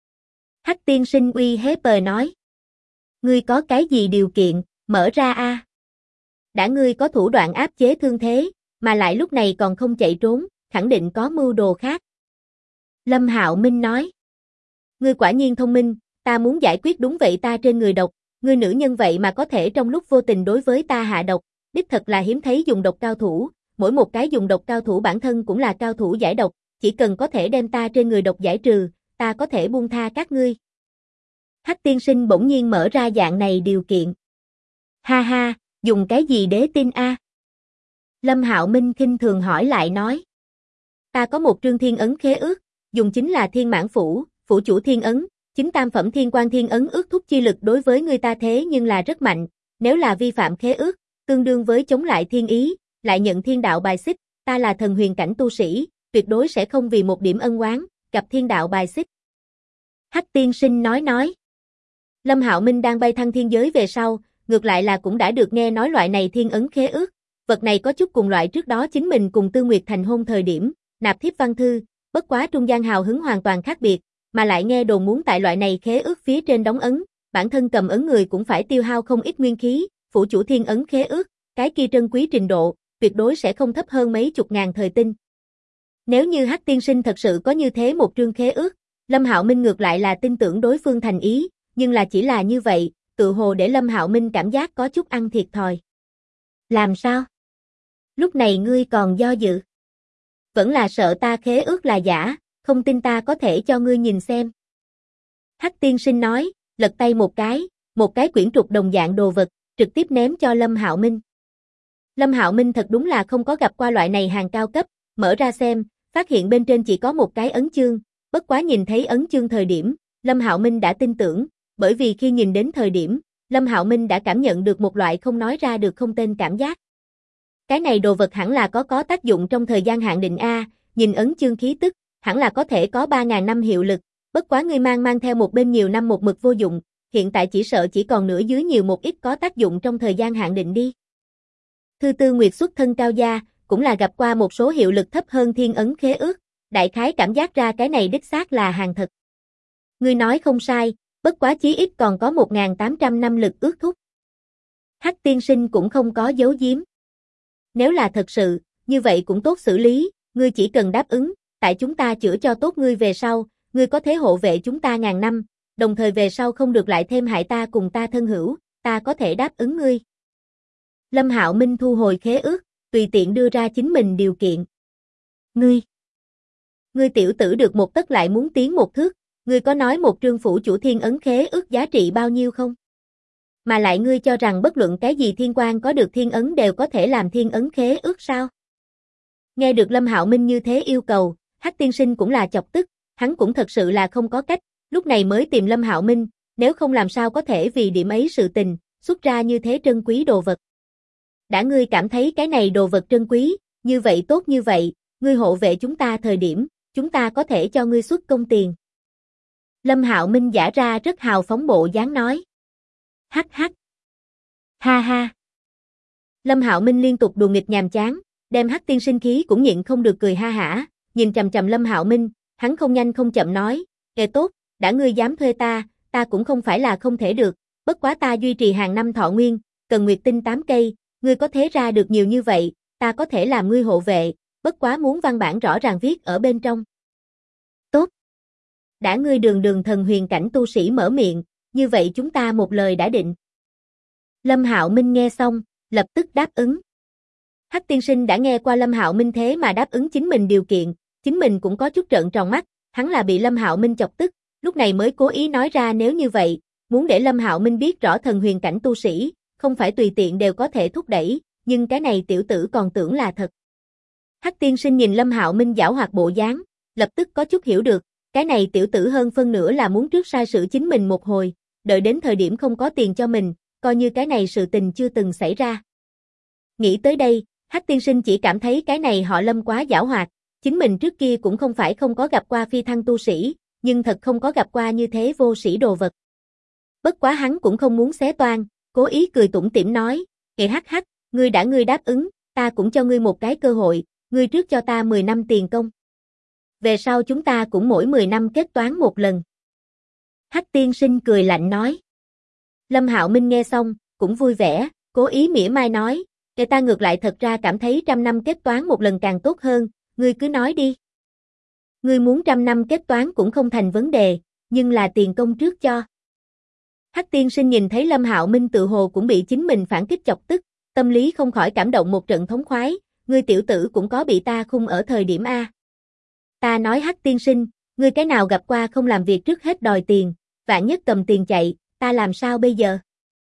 Hắc tiên sinh uy hiếp nói. Ngươi có cái gì điều kiện, mở ra a. Đã ngươi có thủ đoạn áp chế thương thế, mà lại lúc này còn không chạy trốn, khẳng định có mưu đồ khác. Lâm Hạo Minh nói. Ngươi quả nhiên thông minh, ta muốn giải quyết đúng vậy ta trên người độc, ngươi nữ nhân vậy mà có thể trong lúc vô tình đối với ta hạ độc, đích thật là hiếm thấy dùng độc cao thủ, mỗi một cái dùng độc cao thủ bản thân cũng là cao thủ giải độc, chỉ cần có thể đem ta trên người độc giải trừ, ta có thể buông tha các ngươi. Hắc tiên sinh bỗng nhiên mở ra dạng này điều kiện. Ha ha, dùng cái gì để tin a? Lâm Hạo Minh khinh thường hỏi lại nói. Ta có một trương thiên ấn khế ước, dùng chính là Thiên Mãn phủ chủ thiên ấn, chính tam phẩm thiên quan thiên ấn ước thúc chi lực đối với người ta thế nhưng là rất mạnh, nếu là vi phạm khế ước, tương đương với chống lại thiên ý, lại nhận thiên đạo bài xích, ta là thần huyền cảnh tu sĩ, tuyệt đối sẽ không vì một điểm ân oán, gặp thiên đạo bài xích. Hắc tiên sinh nói. Lâm Hạo Minh đang bay thăng thiên giới về sau, ngược lại là cũng đã được nghe nói loại này thiên ấn khế ước, vật này có chút cùng loại trước đó chính mình cùng Tư Nguyệt thành hôn thời điểm, nạp thiếp văn thư, bất quá trung gian hào hứng hoàn toàn khác biệt, mà lại nghe đồn muốn tại loại này khế ước phía trên đóng ấn, bản thân cầm ấn người cũng phải tiêu hao không ít nguyên khí, phủ chủ thiên ấn khế ước, cái kia trân quý trình độ, tuyệt đối sẽ không thấp hơn mấy chục ngàn thời tinh. Nếu như Hắc tiên sinh thật sự có như thế một trương khế ước, Lâm Hạo Minh ngược lại là tin tưởng đối phương thành ý, nhưng là chỉ là như vậy, tự hồ để Lâm Hạo Minh cảm giác có chút ăn thiệt thòi. Làm sao? Lúc này ngươi còn do dự? Vẫn là sợ ta khế ước là giả, không tin ta có thể cho ngươi nhìn xem. Hắc tiên sinh nói, lật tay một cái quyển trục đồng dạng đồ vật, trực tiếp ném cho Lâm Hạo Minh. Lâm Hạo Minh thật đúng là không có gặp qua loại này hàng cao cấp, mở ra xem, phát hiện bên trên chỉ có một cái ấn chương, bất quá nhìn thấy ấn chương thời điểm, Lâm Hạo Minh đã tin tưởng, bởi vì khi nhìn đến thời điểm, Lâm Hạo Minh đã cảm nhận được một loại không nói ra được không tên cảm giác. Cái này đồ vật hẳn là có tác dụng trong thời gian hạn định a, nhìn ấn chương khí tức, hẳn là có thể có 3000 năm hiệu lực, bất quá ngươi mang theo một bên nhiều năm một mực vô dụng, hiện tại chỉ sợ chỉ còn nửa dưới nhiều một ít có tác dụng trong thời gian hạn định đi. Thư Tư Nguyệt xuất thân cao gia, cũng là gặp qua một số hiệu lực thấp hơn thiên ấn khế ước, đại khái cảm giác ra cái này đích xác là hàng thật. Ngươi nói không sai, bất quá chí ít còn có 1.800 năm lực ước thúc. Hắc tiên sinh cũng không có giấu giếm. Nếu là thật sự, như vậy cũng tốt xử lý, ngươi chỉ cần đáp ứng, tại chúng ta chữa cho tốt ngươi về sau, ngươi có thể hộ vệ chúng ta ngàn năm, đồng thời về sau không được lại thêm hại ta cùng ta thân hữu, ta có thể đáp ứng ngươi. Lâm Hạo Minh thu hồi khế ước, tùy tiện đưa ra chính mình điều kiện. Ngươi tiểu tử được một tấc lại muốn tiến một thước, ngươi có nói một trương phủ chủ thiên ấn khế ước giá trị bao nhiêu không? Mà lại ngươi cho rằng bất luận cái gì thiên quan có được thiên ấn đều có thể làm thiên ấn khế ước sao? Nghe được Lâm Hạo Minh như thế yêu cầu, Hắc tiên sinh cũng là chọc tức, hắn cũng thật sự là không có cách, lúc này mới tìm Lâm Hạo Minh, nếu không làm sao có thể vì điểm ấy sự tình, xuất ra như thế trân quý đồ vật. Đã ngươi cảm thấy cái này đồ vật trân quý, như vậy tốt như vậy, ngươi hộ vệ chúng ta thời điểm, chúng ta có thể cho ngươi xuất công tiền. Lâm Hạo Minh giả ra rất hào phóng bộ dáng nói. Hắc hắc. Ha ha. Lâm Hạo Minh liên tục đùa nghịch nhàm chán, đem Hắc tiên sinh khí cũng nhịn không được cười ha hả, nhìn chằm chằm Lâm Hạo Minh, hắn không nhanh không chậm nói, kệ tốt, đã ngươi dám thuê ta cũng không phải là không thể được, bất quá ta duy trì hàng năm thọ nguyên, cần nguyệt tinh 8 cây, ngươi có thế ra được nhiều như vậy, ta có thể làm ngươi hộ vệ, bất quá muốn văn bản rõ ràng viết ở bên trong. Tốt. Đã ngươi đường thần huyền cảnh tu sĩ mở miệng, như vậy chúng ta một lời đã định. Lâm Hạo Minh nghe xong, lập tức đáp ứng. Hắc tiên sinh đã nghe qua Lâm Hạo Minh thế mà đáp ứng chính mình điều kiện, chính mình cũng có chút trợn tròn mắt, hắn là bị Lâm Hạo Minh chọc tức, lúc này mới cố ý nói ra nếu như vậy, muốn để Lâm Hạo Minh biết rõ thần huyền cảnh tu sĩ, không phải tùy tiện đều có thể thúc đẩy, nhưng cái này tiểu tử còn tưởng là thật. Hắc tiên sinh nhìn Lâm Hạo Minh giảo hoạt bộ dáng, lập tức có chút hiểu được, cái này tiểu tử hơn phân nửa là muốn trước sai sự chính mình một hồi, đợi đến thời điểm không có tiền cho mình, coi như cái này sự tình chưa từng xảy ra. Nghĩ tới đây, Hắc tiên sinh chỉ cảm thấy cái này họ Lâm quá giảo hoạt, chính mình trước kia cũng không phải không có gặp qua phi thăng tu sĩ, nhưng thật không có gặp qua như thế vô sĩ đồ vật. Bất quá hắn cũng không muốn xé toan, cố ý cười tủm tỉm nói, kệ Hắc Hắc, ngươi đáp ứng, ta cũng cho ngươi một cái cơ hội, ngươi trước cho ta 10 năm tiền công. Về sau chúng ta cũng mỗi 10 năm kết toán một lần. Hắc tiên sinh cười lạnh nói. Lâm Hạo Minh nghe xong, cũng vui vẻ, cố ý mỉa mai nói, kệ ta ngược lại thật ra cảm thấy 100 năm kết toán một lần càng tốt hơn, ngươi cứ nói đi. Ngươi muốn 100 năm kết toán cũng không thành vấn đề, nhưng là tiền công trước cho. Hắc tiên sinh nhìn thấy Lâm Hạo Minh tự hồ cũng bị chính mình phản kích chọc tức, tâm lý không khỏi cảm động một trận thống khoái, ngươi tiểu tử cũng có bị ta khung ở thời điểm A. Ta nói Hắc tiên sinh, ngươi cái nào gặp qua không làm việc trước hết đòi tiền, vạn nhất cầm tiền chạy, ta làm sao bây giờ?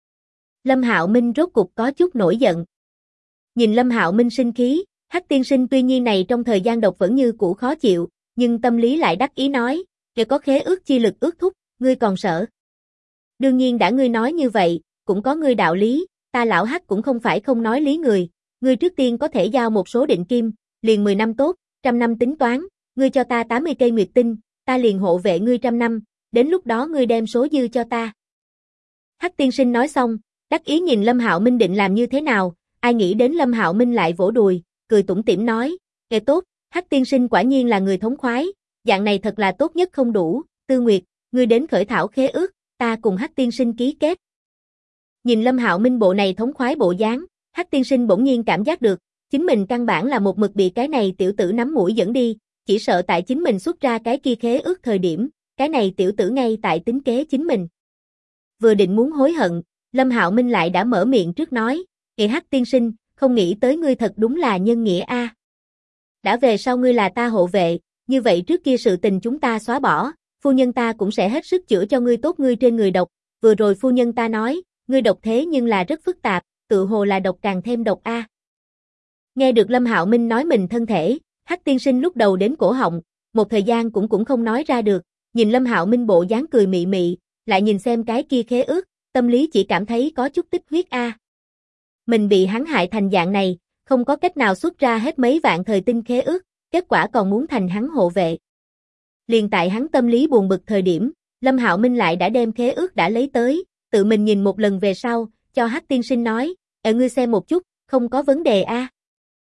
Lâm Hạo Minh rốt cục có chút nổi giận. Nhìn Lâm Hạo Minh sinh khí, Hắc tiên sinh tuy nhiên này trong thời gian độc vẫn như cũ khó chịu, nhưng tâm lý lại đắc ý nói, kể có khế ước chi lực ước thúc, ngươi còn sợ. Đương nhiên đã ngươi nói như vậy, cũng có ngươi đạo lý, ta lão Hắc cũng không phải không nói lý người, ngươi trước tiên có thể giao một số định kim, liền 10 năm tốt, 100 năm tính toán, ngươi cho ta 80 cây nguyệt tinh, ta liền hộ vệ ngươi 100 năm, đến lúc đó ngươi đem số dư cho ta. Hắc tiên sinh nói xong, đắc ý nhìn Lâm Hạo Minh định làm như thế nào, ai nghĩ đến Lâm Hạo Minh lại vỗ đùi, cười tủm tỉm nói, kệ tốt, Hắc tiên sinh quả nhiên là người thống khoái, dạng này thật là tốt nhất không đủ, Tư Nguyệt, ngươi đến khởi thảo khế ước, ta cùng Hắc tiên sinh ký kết. Nhìn Lâm Hạo Minh bộ này thống khoái bộ dáng, Hắc tiên sinh bỗng nhiên cảm giác được, chính mình căn bản là một mực bị cái này tiểu tử nắm mũi dẫn đi, chỉ sợ tại chính mình xuất ra cái kia khế ước thời điểm, cái này tiểu tử ngay tại tính kế chính mình. Vừa định muốn hối hận, Lâm Hạo Minh lại đã mở miệng trước nói, kệ Hắc tiên sinh, không nghĩ tới ngươi thật đúng là nhân nghĩa a. Đã về sau ngươi là ta hộ vệ, như vậy trước kia sự tình chúng ta xóa bỏ, phu nhân ta cũng sẽ hết sức chữa cho ngươi tốt ngươi trên người độc, vừa rồi phu nhân ta nói, ngươi độc thế nhưng là rất phức tạp, tự hồ là độc càng thêm độc a. Nghe được Lâm Hạo Minh nói mình thân thể, Hắc tiên sinh lúc đầu đến cổ họng, một thời gian cũng không nói ra được, nhìn Lâm Hạo Minh bộ dáng cười mị mị, lại nhìn xem cái kia khế ước, tâm lý chỉ cảm thấy có chút tích huyết a. Mình bị hắn hại thành dạng này, không có cách nào xuất ra hết mấy vạn thời tinh khế ước, kết quả còn muốn thành hắn hộ vệ. Liền tại hắn tâm lý buồn bực thời điểm, Lâm Hạo Minh lại đã đem khế ước đã lấy tới, tự mình nhìn một lần về sau, cho Hắc tiên sinh nói, ngươi xem một chút, không có vấn đề a.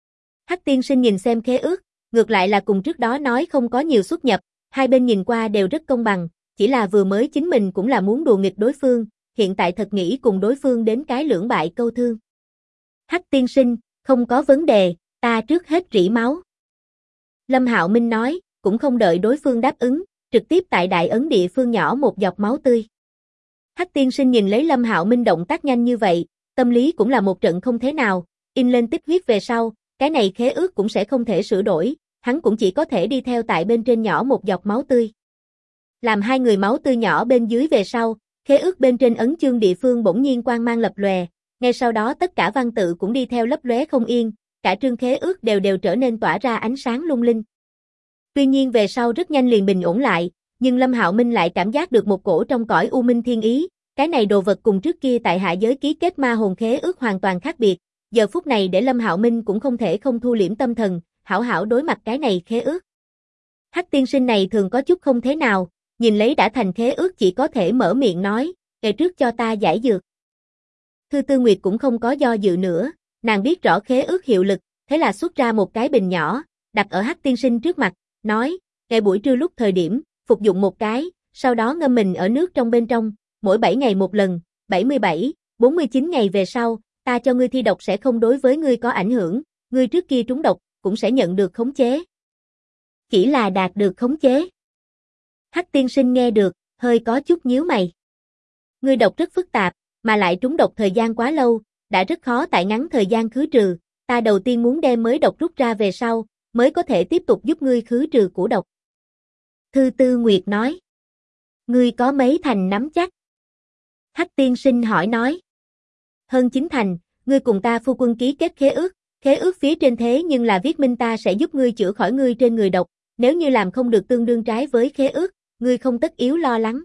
Hắc tiên sinh nhìn xem khế ước, ngược lại là cùng trước đó nói không có nhiều xuất nhập, hai bên nhìn qua đều rất công bằng, chỉ là vừa mới chính mình cũng là muốn đùa nghịch đối phương, hiện tại thật nghĩ cùng đối phương đến cái lưỡng bại câu thương. Hắc tiên sinh, không có vấn đề, ta trước hết rỉ máu. Lâm Hạo Minh nói, cũng không đợi đối phương đáp ứng, trực tiếp tại đại ấn địa phương nhỏ một giọt máu tươi. Hắc tiên sinh nhìn lấy Lâm Hạo Minh động tác nhanh như vậy, tâm lý cũng là một trận không thế nào, in lên tích huyết về sau, cái này khế ước cũng sẽ không thể sửa đổi, hắn cũng chỉ có thể đi theo tại bên trên nhỏ một giọt máu tươi. Làm hai người máu tươi nhỏ bên dưới về sau, khế ước bên trên ấn chương địa phương bỗng nhiên quang mang lập lòe, ngay sau đó tất cả văn tự cũng đi theo lấp lóe không yên, cả chương khế ước đều trở nên tỏa ra ánh sáng lung linh. Tuy nhiên về sau rất nhanh liền bình ổn lại, nhưng Lâm Hạo Minh lại cảm giác được một cổ trong cõi u minh thiên ý, cái này đồ vật cùng trước kia tại hạ giới ký kết ma hồn khế ước hoàn toàn khác biệt, giờ phút này để Lâm Hạo Minh cũng không thể không thu liễm tâm thần, hảo hảo đối mặt cái này khế ước. Hắc tiên sinh này thường có chút không thế nào, nhìn lấy đã thành khế ước chỉ có thể mở miệng nói, "Ngày trước cho ta giải dược." Thư Tư Nguyệt cũng không có do dự nữa, nàng biết rõ khế ước hiệu lực, thế là xuất ra một cái bình nhỏ, đặt ở Hắc tiên sinh trước mặt, nói, "Ngày buổi trưa lúc thời điểm, phục dụng một cái, sau đó ngâm mình ở nước trong bên trong, mỗi 7 ngày một lần, 77, 49 ngày về sau, ta cho ngươi thi độc sẽ không đối với ngươi có ảnh hưởng, ngươi trước kia trúng độc, cũng sẽ nhận được khống chế." Chỉ là đạt được khống chế. Hắc tiên sinh nghe được, hơi có chút nhíu mày. Ngươi độc rất phức tạp, mà lại trúng độc thời gian quá lâu, đã rất khó tại ngắn thời gian khứ trừ, ta đầu tiên muốn đem mới độc rút ra về sau, mới có thể tiếp tục giúp ngươi khứ trừ của độc. Thư Tư Nguyệt nói. Ngươi có mấy thành nắm chắc? Hắc tiên sinh hỏi nói. Hơn 9 thành, ngươi cùng ta phu quân ký kết khế ước phía trên thế nhưng là viết minh ta sẽ giúp ngươi chữa khỏi ngươi trên người độc, nếu như làm không được tương đương trái với khế ước, ngươi không tất yếu lo lắng.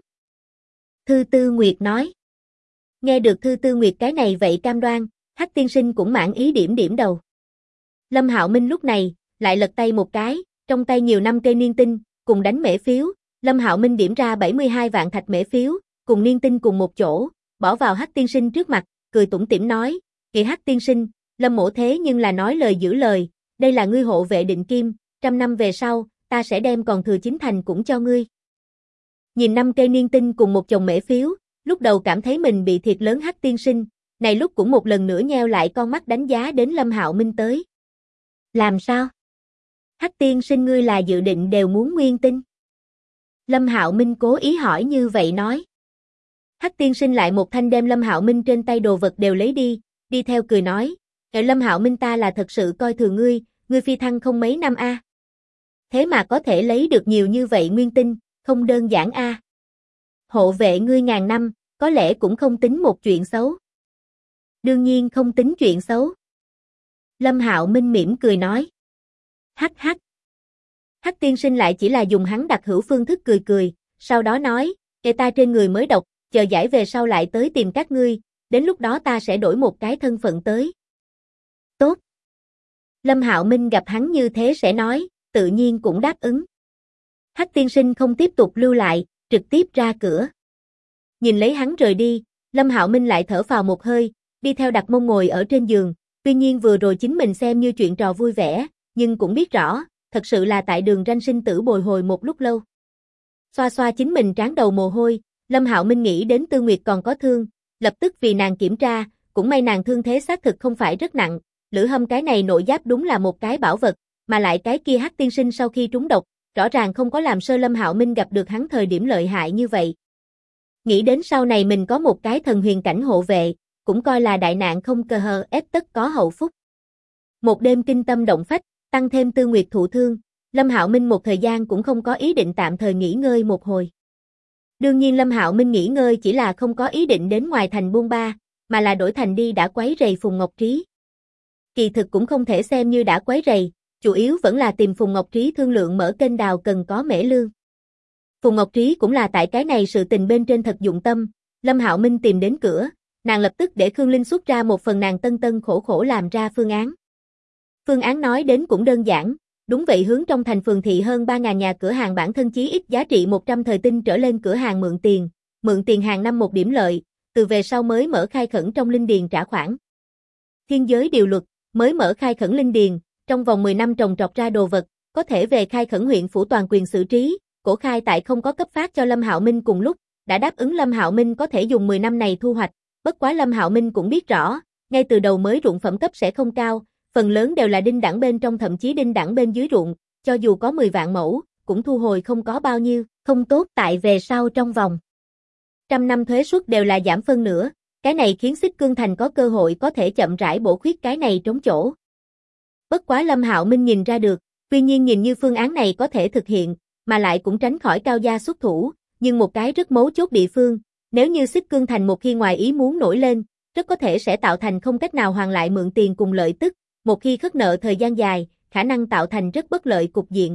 Thư Tư Nguyệt nói. Nghe được Thư Tư Nguyệt cái này vậy cam đoan, Hắc tiên sinh cũng mãn ý điểm đầu. Lâm Hạo Minh lúc này, lại lật tay một cái, trong tay nhiều 5 cây niên tinh, cùng đánh mễ phiếu, Lâm Hạo Minh điểm ra 72 vạn thạch mễ phiếu, cùng niên tinh cùng một chỗ, bỏ vào Hắc tiên sinh trước mặt, cười tủm tỉm nói, "Kìa Hắc tiên sinh, Lâm mỗ thế nhưng là nói lời giữ lời, đây là ngươi hộ vệ định kim, 100 năm về sau, ta sẽ đem còn thừa 9 thành cũng cho ngươi." Nhìn 5 cây niên tinh cùng một chồng mễ phiếu, lúc đầu cảm thấy mình bị thiệt lớn Hắc tiên sinh, này lúc cũng một lần nữa nheo lại con mắt đánh giá đến Lâm Hạo Minh tới. Làm sao? Hắc tiên sinh ngươi là dự định đều muốn nguyên tinh? Lâm Hạo Minh cố ý hỏi như vậy nói. Hắc tiên sinh lại một thanh đem Lâm Hạo Minh trên tay đồ vật đều lấy đi theo cười nói, Lâm Hạo Minh ta là thật sự coi thường ngươi phi thăng không mấy năm a. Thế mà có thể lấy được nhiều như vậy nguyên tinh, không đơn giản a. Hộ vệ ngươi ngàn năm, có lẽ cũng không tính một chuyện xấu. Đương nhiên không tính chuyện xấu. Lâm Hạo Minh mỉm cười nói. Hắc hắc. Hắc tiên sinh lại chỉ là dùng hắn đặc hữu phương thức cười, sau đó nói, "Kệ ta trên người mới độc, chờ giải về sau lại tới tìm các ngươi, đến lúc đó ta sẽ đổi một cái thân phận tới." Tốt. Lâm Hạo Minh gặp hắn như thế sẽ nói, tự nhiên cũng đáp ứng. Hắc tiên sinh không tiếp tục lưu lại, trực tiếp ra cửa. Nhìn lấy hắn rời đi, Lâm Hạo Minh lại thở phào một hơi, đi theo đặt mông ngồi ở trên giường, tuy nhiên vừa rồi chính mình xem như chuyện trò vui vẻ, nhưng cũng biết rõ, thật sự là tại đường ranh sinh tử bồi hồi một lúc lâu. Xoa xoa chính mình trán đầu mồ hôi, Lâm Hạo Minh nghĩ đến Tư Nguyệt còn có thương, lập tức vì nàng kiểm tra, cũng may nàng thương thế xác thực không phải rất nặng, Lữ Hâm cái này nội giáp đúng là một cái bảo vật, mà lại cái kia Hắc tiên sinh sau khi trúng độc, rõ ràng không có làm sơ Lâm Hạo Minh gặp được hắn thời điểm lợi hại như vậy. Nghĩ đến sau này mình có một cái thần huyền cảnh hộ vệ, cũng coi là đại nạn không cơ hờ ép tất có hậu phúc. Một đêm kinh tâm động phách, tăng thêm Tư Nguyệt thụ thương, Lâm Hạo Minh một thời gian cũng không có ý định tạm thời nghỉ ngơi một hồi. Đương nhiên Lâm Hạo Minh nghỉ ngơi chỉ là không có ý định đến ngoài thành buôn ba, mà là đổi thành đi đã quấy rầy Phùng Ngọc Trí. Kỳ thực cũng không thể xem như đã quấy rầy, chủ yếu vẫn là tìm Phùng Ngọc Trí thương lượng mở kênh đào cần có mễ lương. Phùng Ngọc Trí cũng là tại cái này sự tình bên trên thật dụng tâm, Lâm Hạo Minh tìm đến cửa, nàng lập tức để Khương Linh xuất ra một phần nàng tân khổ làm ra phương án. Phương án nói đến cũng đơn giản, đúng vậy hướng trong thành phường thị hơn 3.000 nhà cửa hàng bản thân chí ít giá trị 100 thời tinh trở lên cửa hàng mượn tiền hàng năm một điểm lợi, từ về sau mới mở khai khẩn trong linh điền trả khoản. Thiên giới điều luật, mới mở khai khẩn linh điền, trong vòng 10 năm trồng trọt ra đồ vật, có thể về khai khẩn huyện phủ toàn quyền xử trí. Cổ khai tại không có cấp phát cho Lâm Hạo Minh cùng lúc, đã đáp ứng Lâm Hạo Minh có thể dùng 10 năm này thu hoạch, bất quá Lâm Hạo Minh cũng biết rõ, ngay từ đầu mới ruộng phẩm cấp sẽ không cao, phần lớn đều là đinh đẳng bên trong thậm chí đinh đẳng bên dưới ruộng, cho dù có 10 vạn mẫu, cũng thu hồi không có bao nhiêu, không tốt tại về sau trong vòng 100 năm thuế suất đều là giảm phân nửa, cái này khiến Xích Cương Thành có cơ hội có thể chậm rãi bổ khuyết cái này trống chỗ. Bất quá Lâm Hạo Minh nhìn ra được, tuy nhiên nhìn như phương án này có thể thực hiện, mà lại cũng tránh khỏi Cao gia xuất thủ, nhưng một cái rất mấu chốt địa phương, nếu như Xích Cương Thành một khi ngoài ý muốn nổi lên, rất có thể sẽ tạo thành không cách nào hoàn lại mượn tiền cùng lợi tức, một khi khất nợ thời gian dài, khả năng tạo thành rất bất lợi cục diện.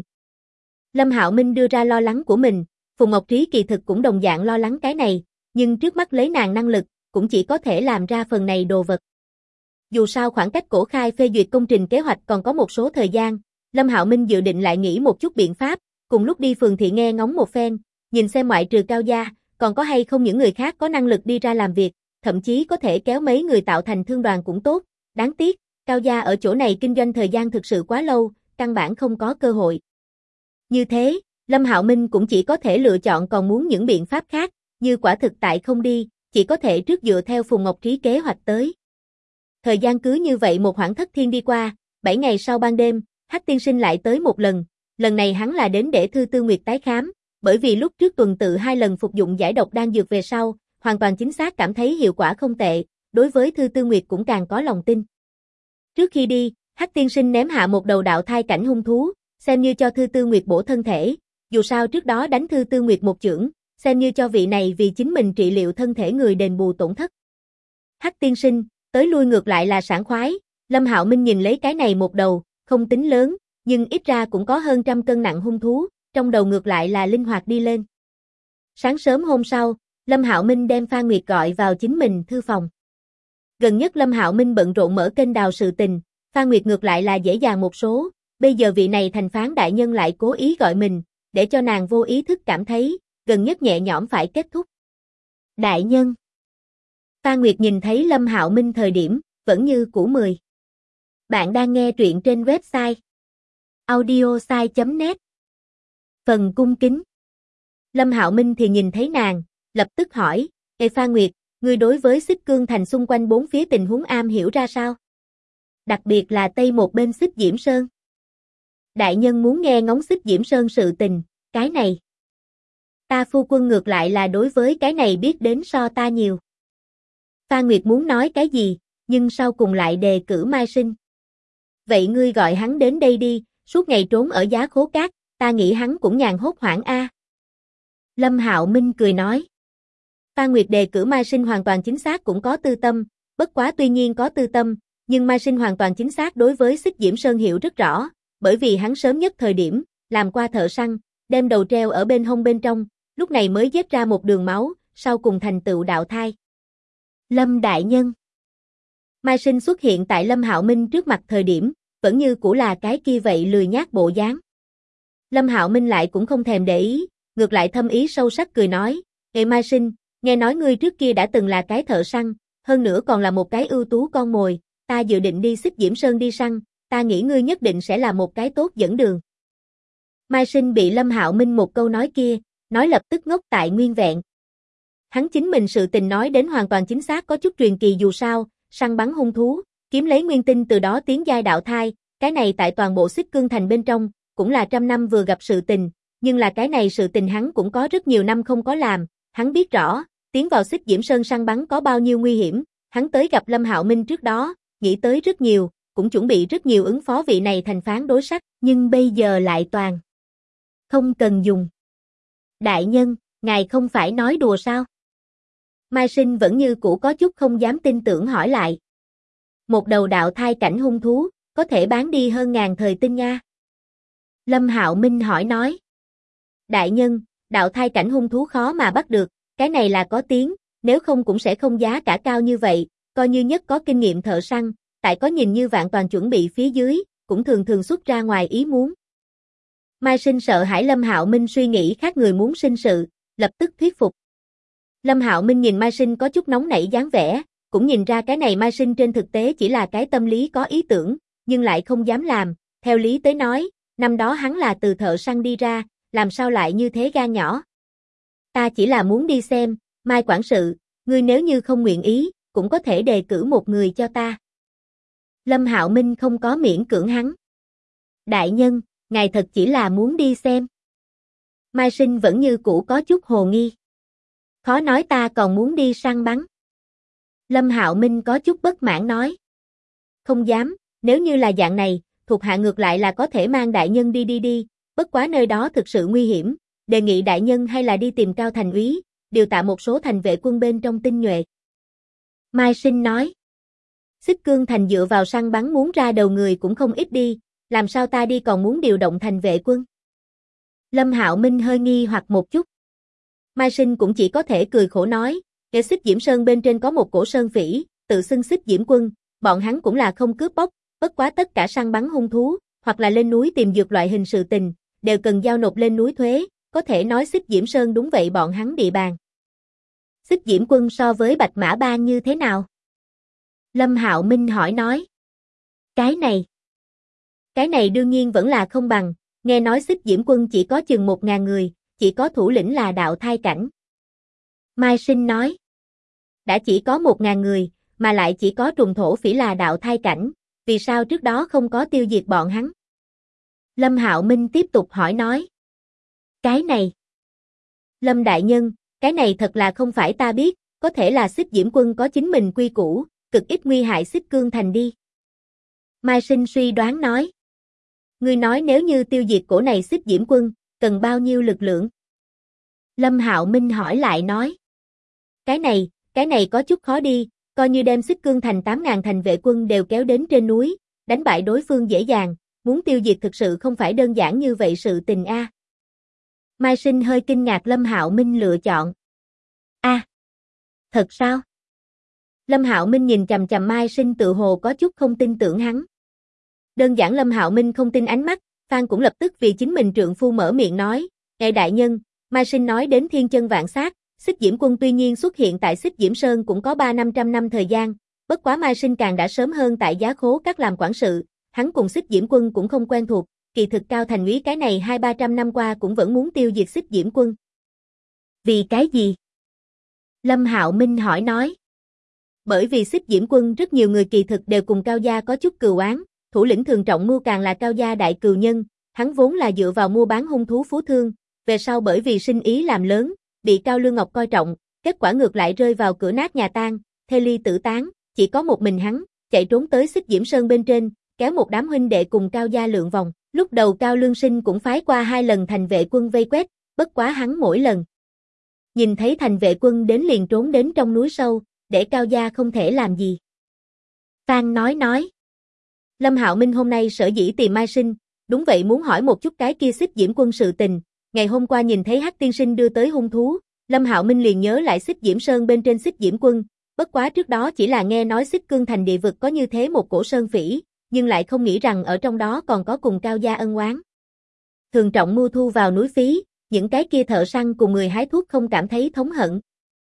Lâm Hạo Minh đưa ra lo lắng của mình, Phùng Ngọc Trí kỳ thực cũng đồng dạng lo lắng cái này, nhưng trước mắt lấy nàng năng lực, cũng chỉ có thể làm ra phần này đồ vật. Dù sao khoảng cách Cổ khai phê duyệt công trình kế hoạch còn có một số thời gian, Lâm Hạo Minh dự định lại nghĩ một chút biện pháp, cùng lúc đi phường thị nghe ngóng một phen, nhìn xem ngoại trừ Cao gia, còn có hay không những người khác có năng lực đi ra làm việc, thậm chí có thể kéo mấy người tạo thành thương đoàn cũng tốt, đáng tiếc, Cao gia ở chỗ này kinh doanh thời gian thực sự quá lâu, căn bản không có cơ hội. Như thế, Lâm Hạo Minh cũng chỉ có thể lựa chọn còn muốn những biện pháp khác, như quả thực tại không đi, chỉ có thể trước dựa theo Phùng Ngọc Trí kế hoạch tới. Thời gian cứ như vậy một khoảng thất thiên đi qua, 7 ngày sau ban đêm, Hắc tiên sinh lại tới một lần này hắn là đến để Thư Tư Nguyệt tái khám, bởi vì lúc trước tuần tự 2 lần phục dụng giải độc đan dược về sau, hoàn toàn chính xác cảm thấy hiệu quả không tệ, đối với Thư Tư Nguyệt cũng càng có lòng tin. Trước khi đi, Hắc tiên sinh ném hạ một đầu đạo thai cảnh hung thú, xem như cho Thư Tư Nguyệt bổ thân thể, dù sao trước đó đánh Thư Tư Nguyệt một chưởng, xem như cho vị này vì chính mình trị liệu thân thể người đền bù tổn thất. Hắc tiên sinh, tới lui ngược lại là sảng khoái, Lâm Hạo Minh nhìn lấy cái này một đầu, không tính lớn, nhưng ít ra cũng có hơn 100 cân nặng hung thú, trong đầu ngược lại là linh hoạt đi lên. Sáng sớm hôm sau, Lâm Hạo Minh đem Phan Nguyệt gọi vào chính mình thư phòng. Gần nhất Lâm Hạo Minh bận rộn mở kênh đào sự tình, Phan Nguyệt ngược lại là dễ dàng một số, bây giờ vị này thành phán đại nhân lại cố ý gọi mình, để cho nàng vô ý thức cảm thấy, gần nhất nhẹ nhõm phải kết thúc. Đại nhân. Phan Nguyệt nhìn thấy Lâm Hạo Minh thời điểm, vẫn như cũ 10. Bạn đang nghe truyện trên website audiosai.net. Phần cung kính. Lâm Hạo Minh thì nhìn thấy nàng, lập tức hỏi, Ê Phan Nguyệt, ngươi đối với Xích Cương Thành xung quanh bốn phía tình huống am hiểu ra sao? Đặc biệt là tây một bên Xích Diễm Sơn. Đại nhân muốn nghe ngóng Xích Diễm Sơn sự tình, cái này. Ta phu quân ngược lại là đối với cái này biết đến so ta nhiều. Phan Nguyệt muốn nói cái gì, nhưng sau cùng lại đề cử Mai Sinh. Vậy ngươi gọi hắn đến đây đi, suốt ngày trốn ở Giá Khố Cát, ta nghĩ hắn cũng nhàn hốt hoảng a. Lâm Hạo Minh cười nói. Phan Nguyệt đề cử Mai Sinh hoàn toàn chính xác cũng có tư tâm, bất quá tuy nhiên có tư tâm, nhưng Mai Sinh hoàn toàn chính xác đối với Xích Diễm Sơn hiểu rất rõ, bởi vì hắn sớm nhất thời điểm, làm qua thợ săn, đem đầu treo ở bên hông bên trong, lúc này mới giết ra một đường máu, sau cùng thành tựu đạo thai. Lâm đại nhân. Mai Sinh xuất hiện tại Lâm Hạo Minh trước mặt thời điểm, vẫn như cũ là cái kia vậy lười nhác bộ dáng. Lâm Hạo Minh lại cũng không thèm để ý, ngược lại thâm ý sâu sắc cười nói, Ê Mai Sinh, nghe nói ngươi trước kia đã từng là cái thợ săn, hơn nữa còn là một cái ưu tú con mồi, ta dự định đi Xích Diễm Sơn đi săn, ta nghĩ ngươi nhất định sẽ là một cái tốt dẫn đường. Mai Sinh bị Lâm Hạo Minh một câu nói kia, nói lập tức ngốc tại nguyên vẹn. Hắn chính mình sự tình nói đến hoàn toàn chính xác có chút truyền kỳ dù sao, săn bắn hung thú, kiếm lấy nguyên tinh từ đó tiến giai đạo thai, cái này tại toàn bộ Xích Cương Thành bên trong, cũng là 100 năm vừa gặp sự tình, nhưng là cái này sự tình hắn cũng có rất nhiều năm không có làm, hắn biết rõ, tiến vào Xích Diễm Sơn săn bắn có bao nhiêu nguy hiểm, hắn tới gặp Lâm Hạo Minh trước đó, nghĩ tới rất nhiều, cũng chuẩn bị rất nhiều ứng phó vị này thành phán đối sách, nhưng bây giờ lại toàn không cần dùng. Đại nhân, ngài không phải nói đùa sao? Mai Sinh vẫn như cũ có chút không dám tin tưởng hỏi lại. Một đầu đạo thai cảnh hung thú, có thể bán đi hơn 1000 thời tinh Nga. Lâm Hạo Minh hỏi nói. Đại nhân, đạo thai cảnh hung thú khó mà bắt được, cái này là có tiếng, nếu không cũng sẽ không giá cả cao như vậy, coi như nhất có kinh nghiệm thợ săn, tại có nhìn như vạn toàn chuẩn bị phía dưới, cũng thường thường xuất ra ngoài ý muốn. Mai Sinh sợ hãi Lâm Hạo Minh suy nghĩ khác người muốn sinh sự, lập tức thuyết phục. Lâm Hạo Minh nhìn Mai Sinh có chút nóng nảy dáng vẻ, cũng nhìn ra cái này Mai Sinh trên thực tế chỉ là cái tâm lý có ý tưởng, nhưng lại không dám làm, Theo lý tới nói, năm đó hắn là từ thợ săn đi ra, làm sao lại như thế gan nhỏ. Ta chỉ là muốn đi xem, Mai quản sự, ngươi nếu như không nguyện ý, cũng có thể đề cử một người cho ta. Lâm Hạo Minh không có miễn cưỡng hắn. Đại nhân, ngài thật chỉ là muốn đi xem. Mai Sinh vẫn như cũ có chút hồ nghi. Khó nói ta còn muốn đi săn bắn. Lâm Hạo Minh có chút bất mãn nói. Không dám, nếu như là dạng này, thuộc hạ ngược lại là có thể mang đại nhân đi, bất quá nơi đó thực sự nguy hiểm, đề nghị đại nhân hay là đi tìm Cao thành úy, điều tạ một số thành vệ quân bên trong tinh nhuệ. Mai Sinh nói. Xích Cương thành dựa vào săn bắn muốn ra đầu người cũng không ít đi, làm sao ta đi còn muốn điều động thành vệ quân? Lâm Hạo Minh hơi nghi hoặc một chút. Mai Sinh cũng chỉ có thể cười khổ nói, ở Xích Diễm Sơn bên trên có một cổ sơn phỉ, tự xưng Xích Diễm quân, bọn hắn cũng là không cướp bóc, bất quá tất cả săn bắn hung thú, hoặc là lên núi tìm dược loại hình sự tình, đều cần giao nộp lên núi thuế, có thể nói Xích Diễm Sơn đúng vậy bọn hắn địa bàn. Xích Diễm quân so với Bạch Mã Bang như thế nào? Lâm Hạo Minh hỏi nói. Cái này đương nhiên vẫn là không bằng, nghe nói Xích Diễm quân chỉ có chừng 1000 người, chỉ có thủ lĩnh là đạo thai cảnh. Mai Sinh nói. Đã chỉ có 1000 người, mà lại chỉ có trùng thổ phỉ là đạo thai cảnh, vì sao trước đó không có tiêu diệt bọn hắn? Lâm Hạo Minh tiếp tục hỏi nói. Cái này. Lâm đại nhân, cái này thật là không phải ta biết, có thể là Xích Diễm quân có chính mình quy củ, cực ít nguy hại Xích Cương thành đi. Mai Sinh suy đoán nói. Ngươi nói nếu như tiêu diệt cổ này Xích Diễm quân, cần bao nhiêu lực lượng? Lâm Hạo Minh hỏi lại nói. Cái này có chút khó đi, coi như đem Xích Cương thành 8000 thành vệ quân đều kéo đến trên núi, đánh bại đối phương dễ dàng, muốn tiêu diệt thực sự không phải đơn giản như vậy sự tình a. Mai Sinh hơi kinh ngạc Lâm Hạo Minh lựa chọn. Thật sao? Lâm Hạo Minh nhìn chằm chằm Mai Sinh tự hồ có chút không tin tưởng hắn. Đơn giản Lâm Hạo Minh không tin ánh mắt, Phan cũng lập tức vì chính mình trượng phu mở miệng nói, ngài đại nhân, Mai Sinh nói đến thiên chân vạn sát, Xích Diễm quân tuy nhiên xuất hiện tại Xích Diễm Sơn cũng có 300-500 năm thời gian, bất quá Mai Sinh càng đã sớm hơn tại Giá Khố các làm quản sự, hắn cùng Xích Diễm quân cũng không quen thuộc, kỳ thực Cao thành úy cái này 200-300 năm qua cũng vẫn muốn tiêu diệt Xích Diễm quân. Vì cái gì? Lâm Hạo Minh hỏi nói. Bởi vì Xích Diễm quân rất nhiều người kỳ thực đều cùng Cao gia có chút cừu oán, thủ lĩnh Thường Trọng Mưu càng là Cao gia đại cừu nhân, hắn vốn là dựa vào mua bán hung thú phú thương, về sau bởi vì sinh ý làm lớn, bị Cao Lương Ngọc coi trọng, kết quả ngược lại rơi vào cửa nát nhà tan, thê ly tử tán, chỉ có một mình hắn, chạy trốn tới Xích Diễm Sơn bên trên, kéo một đám huynh đệ cùng Cao gia lượn vòng, lúc đầu Cao Lương Sinh cũng phái qua 2 lần thành vệ quân vây quét, bất quá hắn mỗi lần nhìn thấy thành vệ quân đến liền trốn đến trong núi sâu, để Cao gia không thể làm gì. Phan nói. Lâm Hạo Minh hôm nay sở dĩ tìm Mai Sinh, đúng vậy muốn hỏi một chút cái kia Xích Diễm quân sự tình, ngày hôm qua nhìn thấy Hắc tiên sinh đưa tới hung thú, Lâm Hạo Minh liền nhớ lại Xích Diễm Sơn bên trên Xích Diễm quân, bất quá trước đó chỉ là nghe nói Xích Cương thành địa vực có như thế một cổ sơn phỉ, nhưng lại không nghĩ rằng ở trong đó còn có cùng Cao gia ân oán. Thường Trọng Mưu thu vào núi phí, những cái kia thợ săn cùng người hái thuốc không cảm thấy thống hận.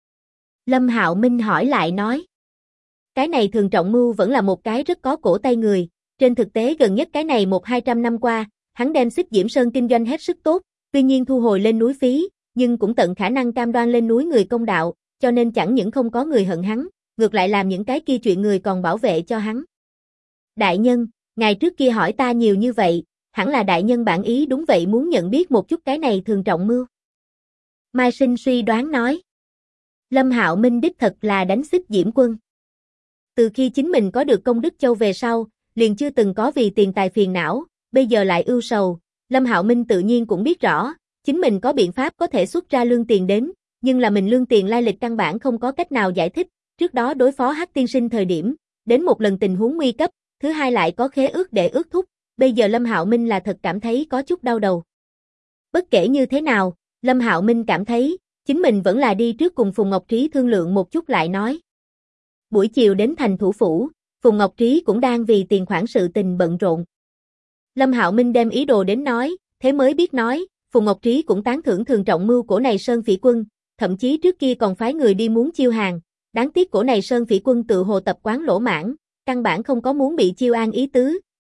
Lâm Hạo Minh hỏi lại nói. Cái này Thường Trọng Mưu vẫn là một cái rất có cổ tay người, trên thực tế gần nhất cái này 100-200 năm qua, hắn đem Xích Diễm Sơn kinh doanh hết sức tốt, tuy nhiên thu hồi lên núi phí, nhưng cũng tận khả năng cam đoan lên núi người công đạo, cho nên chẳng những không có người hận hắn, ngược lại làm những cái kia chuyện người còn bảo vệ cho hắn. Đại nhân, ngày trước kia hỏi ta nhiều như vậy, hẳn là đại nhân bản ý đúng vậy muốn nhận biết một chút cái này Thường Trọng Mưu. Mai Sinh suy đoán nói. Lâm Hạo Minh đích thật là đánh Xích Diễm quân. Từ khi chính mình có được công đức châu về sau, liền chưa từng có vì tiền tài phiền não, bây giờ lại ưu sầu, Lâm Hạo Minh tự nhiên cũng biết rõ, chính mình có biện pháp có thể xuất ra lương tiền đến, nhưng là mình lương tiền lai lịch căn bản không có cách nào giải thích, trước đó đối phó Hắc tiên sinh thời điểm, đến một lần tình huống nguy cấp, thứ hai lại có khế ước để ước thúc, bây giờ Lâm Hạo Minh là thật cảm thấy có chút đau đầu. Bất kể như thế nào, Lâm Hạo Minh cảm thấy, chính mình vẫn là đi trước cùng Phùng Ngọc Trí thương lượng một chút lại nói. Buổi chiều đến thành thủ phủ, Phùng Ngọc Trí cũng đang vì tiền khoản sự tình bận rộn. Lâm Hạo Minh đem ý đồ đến nói, thế mới biết nói, Phùng Ngọc Trí cũng tán thưởng Thường Trọng Mưu cổ này Sơn Phỉ quân, thậm chí trước kia còn phái người đi muốn chiêu hàng, đáng tiếc cổ này Sơn Phỉ quân tự hồ tập quán lỗ mãn, căn bản không có muốn bị chiêu an ý tứ,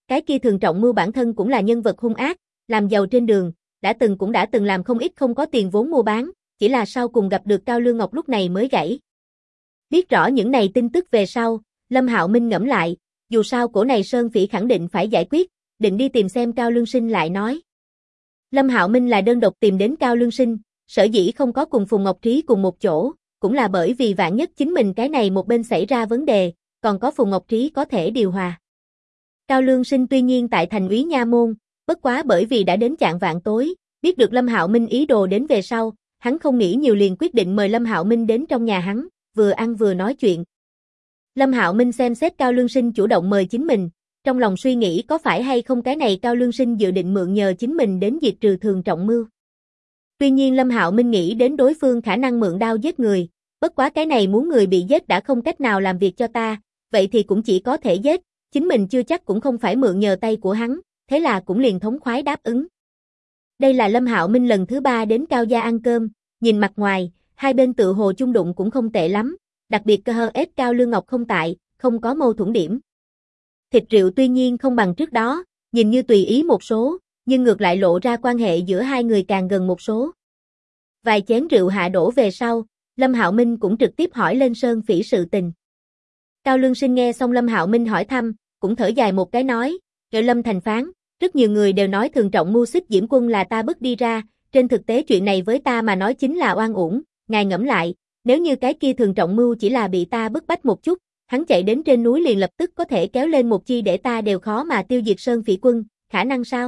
Cái kia Thường Trọng Mưu bản thân cũng là nhân vật hung ác, làm giàu trên đường, cũng đã từng làm không ít không có tiền vốn mua bán, chỉ là sau cùng gặp được Cao Lương Ngọc lúc này mới gãy. Biết rõ những này tin tức về sau, Lâm Hạo Minh ngẫm lại, dù sao cổ này Sơn Phỉ khẳng định phải giải quyết, định đi tìm xem Cao Lương Sinh lại nói. Lâm Hạo Minh là đơn độc tìm đến Cao Lương Sinh, sở dĩ không có cùng Phùng Ngọc Trí cùng một chỗ, cũng là bởi vì vạn nhất chính mình cái này một bên xảy ra vấn đề, còn có Phùng Ngọc Trí có thể điều hòa. Cao Lương Sinh tuy nhiên tại thành úy nha môn, bất quá bởi vì đã đến chạng vạng tối, biết được Lâm Hạo Minh ý đồ đến về sau, hắn không nghĩ nhiều liền quyết định mời Lâm Hạo Minh đến trong nhà hắn, vừa ăn vừa nói chuyện. Lâm Hạo Minh xem xét Cao Lương Sinh chủ động mời chính mình, trong lòng suy nghĩ có phải hay không cái này Cao Lương Sinh dự định mượn nhờ chính mình đến diệt trừ Thường Trọng Mưu. Tuy nhiên Lâm Hạo Minh nghĩ đến đối phương khả năng mượn đao giết người, bất quá cái này muốn người bị giết đã không cách nào làm việc cho ta, vậy thì cũng chỉ có thể giết, chính mình chưa chắc cũng không phải mượn nhờ tay của hắn, thế là cũng liền thống khoái đáp ứng. Đây là Lâm Hạo Minh lần thứ 3 đến Cao gia ăn cơm, nhìn mặt ngoài, hai bên tự hồ chung đụng cũng không tệ lắm, đặc biệt cơ hơ ép Cao Lương Ngọc không tại, không có mâu thuẫn điểm. Thịt rượu tuy nhiên không bằng trước đó, nhìn như tùy ý một số, nhưng ngược lại lộ ra quan hệ giữa hai người càng gần một số. Vài chén rượu hạ đổ về sau, Lâm Hạo Minh cũng trực tiếp hỏi lên Sơn Phỉ sự tình. Cao Lương Sinh nghe xong Lâm Hạo Minh hỏi thăm, cũng thở dài một cái nói, "Rồi Lâm thành phán, rất nhiều người đều nói Thường Trọng Mưu Xích Diễm Quân là ta bức đi ra, trên thực tế chuyện này với ta mà nói chính là oan uổng, ngài ngẫm lại, nếu như cái kia Thường Trọng Mưu chỉ là bị ta bức bách một chút, hắn chạy đến trên núi liền lập tức có thể kéo lên một chi để ta đều khó mà tiêu diệt Sơn Phỉ quân, khả năng sao?"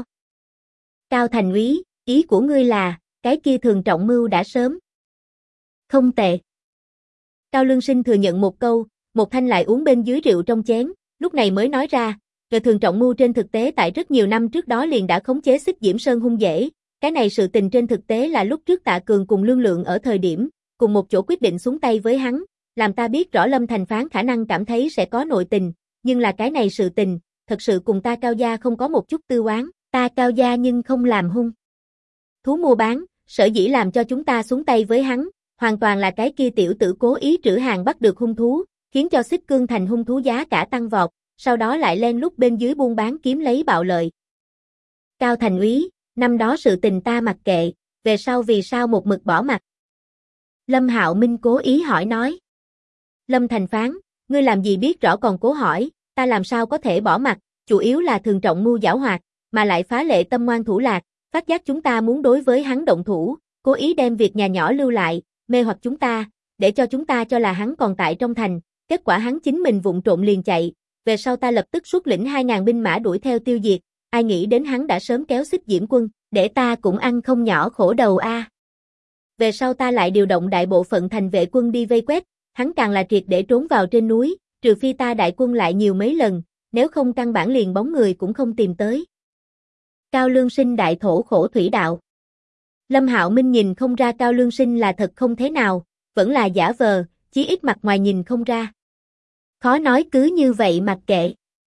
Cao thành úy, ý của ngươi là, cái kia Thường Trọng Mưu đã sớm. Không tệ. Cao Lương Sinh thừa nhận một câu, một thanh lại uống bên dưới rượu trong chén, lúc này mới nói ra, rồi Thường Trọng Mưu trên thực tế tại rất nhiều năm trước đó liền đã khống chế Xích Diễm Sơn hung dễ, cái này sự tình trên thực tế là lúc trước Tạ Cường cùng Lương Lượng ở thời điểm, cùng một chỗ quyết định xuống tay với hắn, làm ta biết rõ Lâm thành phán khả năng cảm thấy sẽ có nội tình, nhưng là cái này sự tình, thật sự cùng ta Cao gia không có một chút tư oán, ta Cao gia nhưng không làm hung thú mua bán, sở dĩ làm cho chúng ta xuống tay với hắn, hoàn toàn là cái kia tiểu tử cố ý trữ hàng bắt được hung thú, khiến cho Xích Cương thành hung thú giá cả tăng vọt, sau đó lại len lút bên dưới buôn bán kiếm lấy bạo lợi. Cao thành úy, năm đó sự tình ta mặc kệ, về sau vì sao một mực bỏ mặc? Lâm Hạo Minh cố ý hỏi nói. Lâm thành phán, ngươi làm gì biết rõ còn cố hỏi, ta làm sao có thể bỏ mặc, chủ yếu là Thường Trọng Mưu giảo hoạt, mà lại phá lệ tâm ngoan thủ lạc, phát giác chúng ta muốn đối với hắn động thủ, cố ý đem việc nhà nhỏ lưu lại, mê hoặc chúng ta, để cho chúng ta cho là hắn còn tại trong thành, kết quả hắn chính mình vụng trộm liền chạy, về sau ta lập tức xuất lĩnh 2.000 binh mã đuổi theo tiêu diệt, ai nghĩ đến hắn đã sớm kéo Xích Diễm quân, để ta cũng ăn không nhỏ khổ đầu a. Về sau ta lại điều động đại bộ phận thành vệ quân đi vây quét, hắn càng là triệt để trốn vào trên núi, trừ phi ta đại quân lại nhiều mấy lần, nếu không căn bản liền bóng người cũng không tìm tới. Cao Lương Sinh đại thổ khổ thủy đạo. Lâm Hạo Minh nhìn không ra Cao Lương Sinh là thật không thế nào, vẫn là giả vờ, chí ít mặt ngoài nhìn không ra. Khó nói cứ như vậy mặc kệ.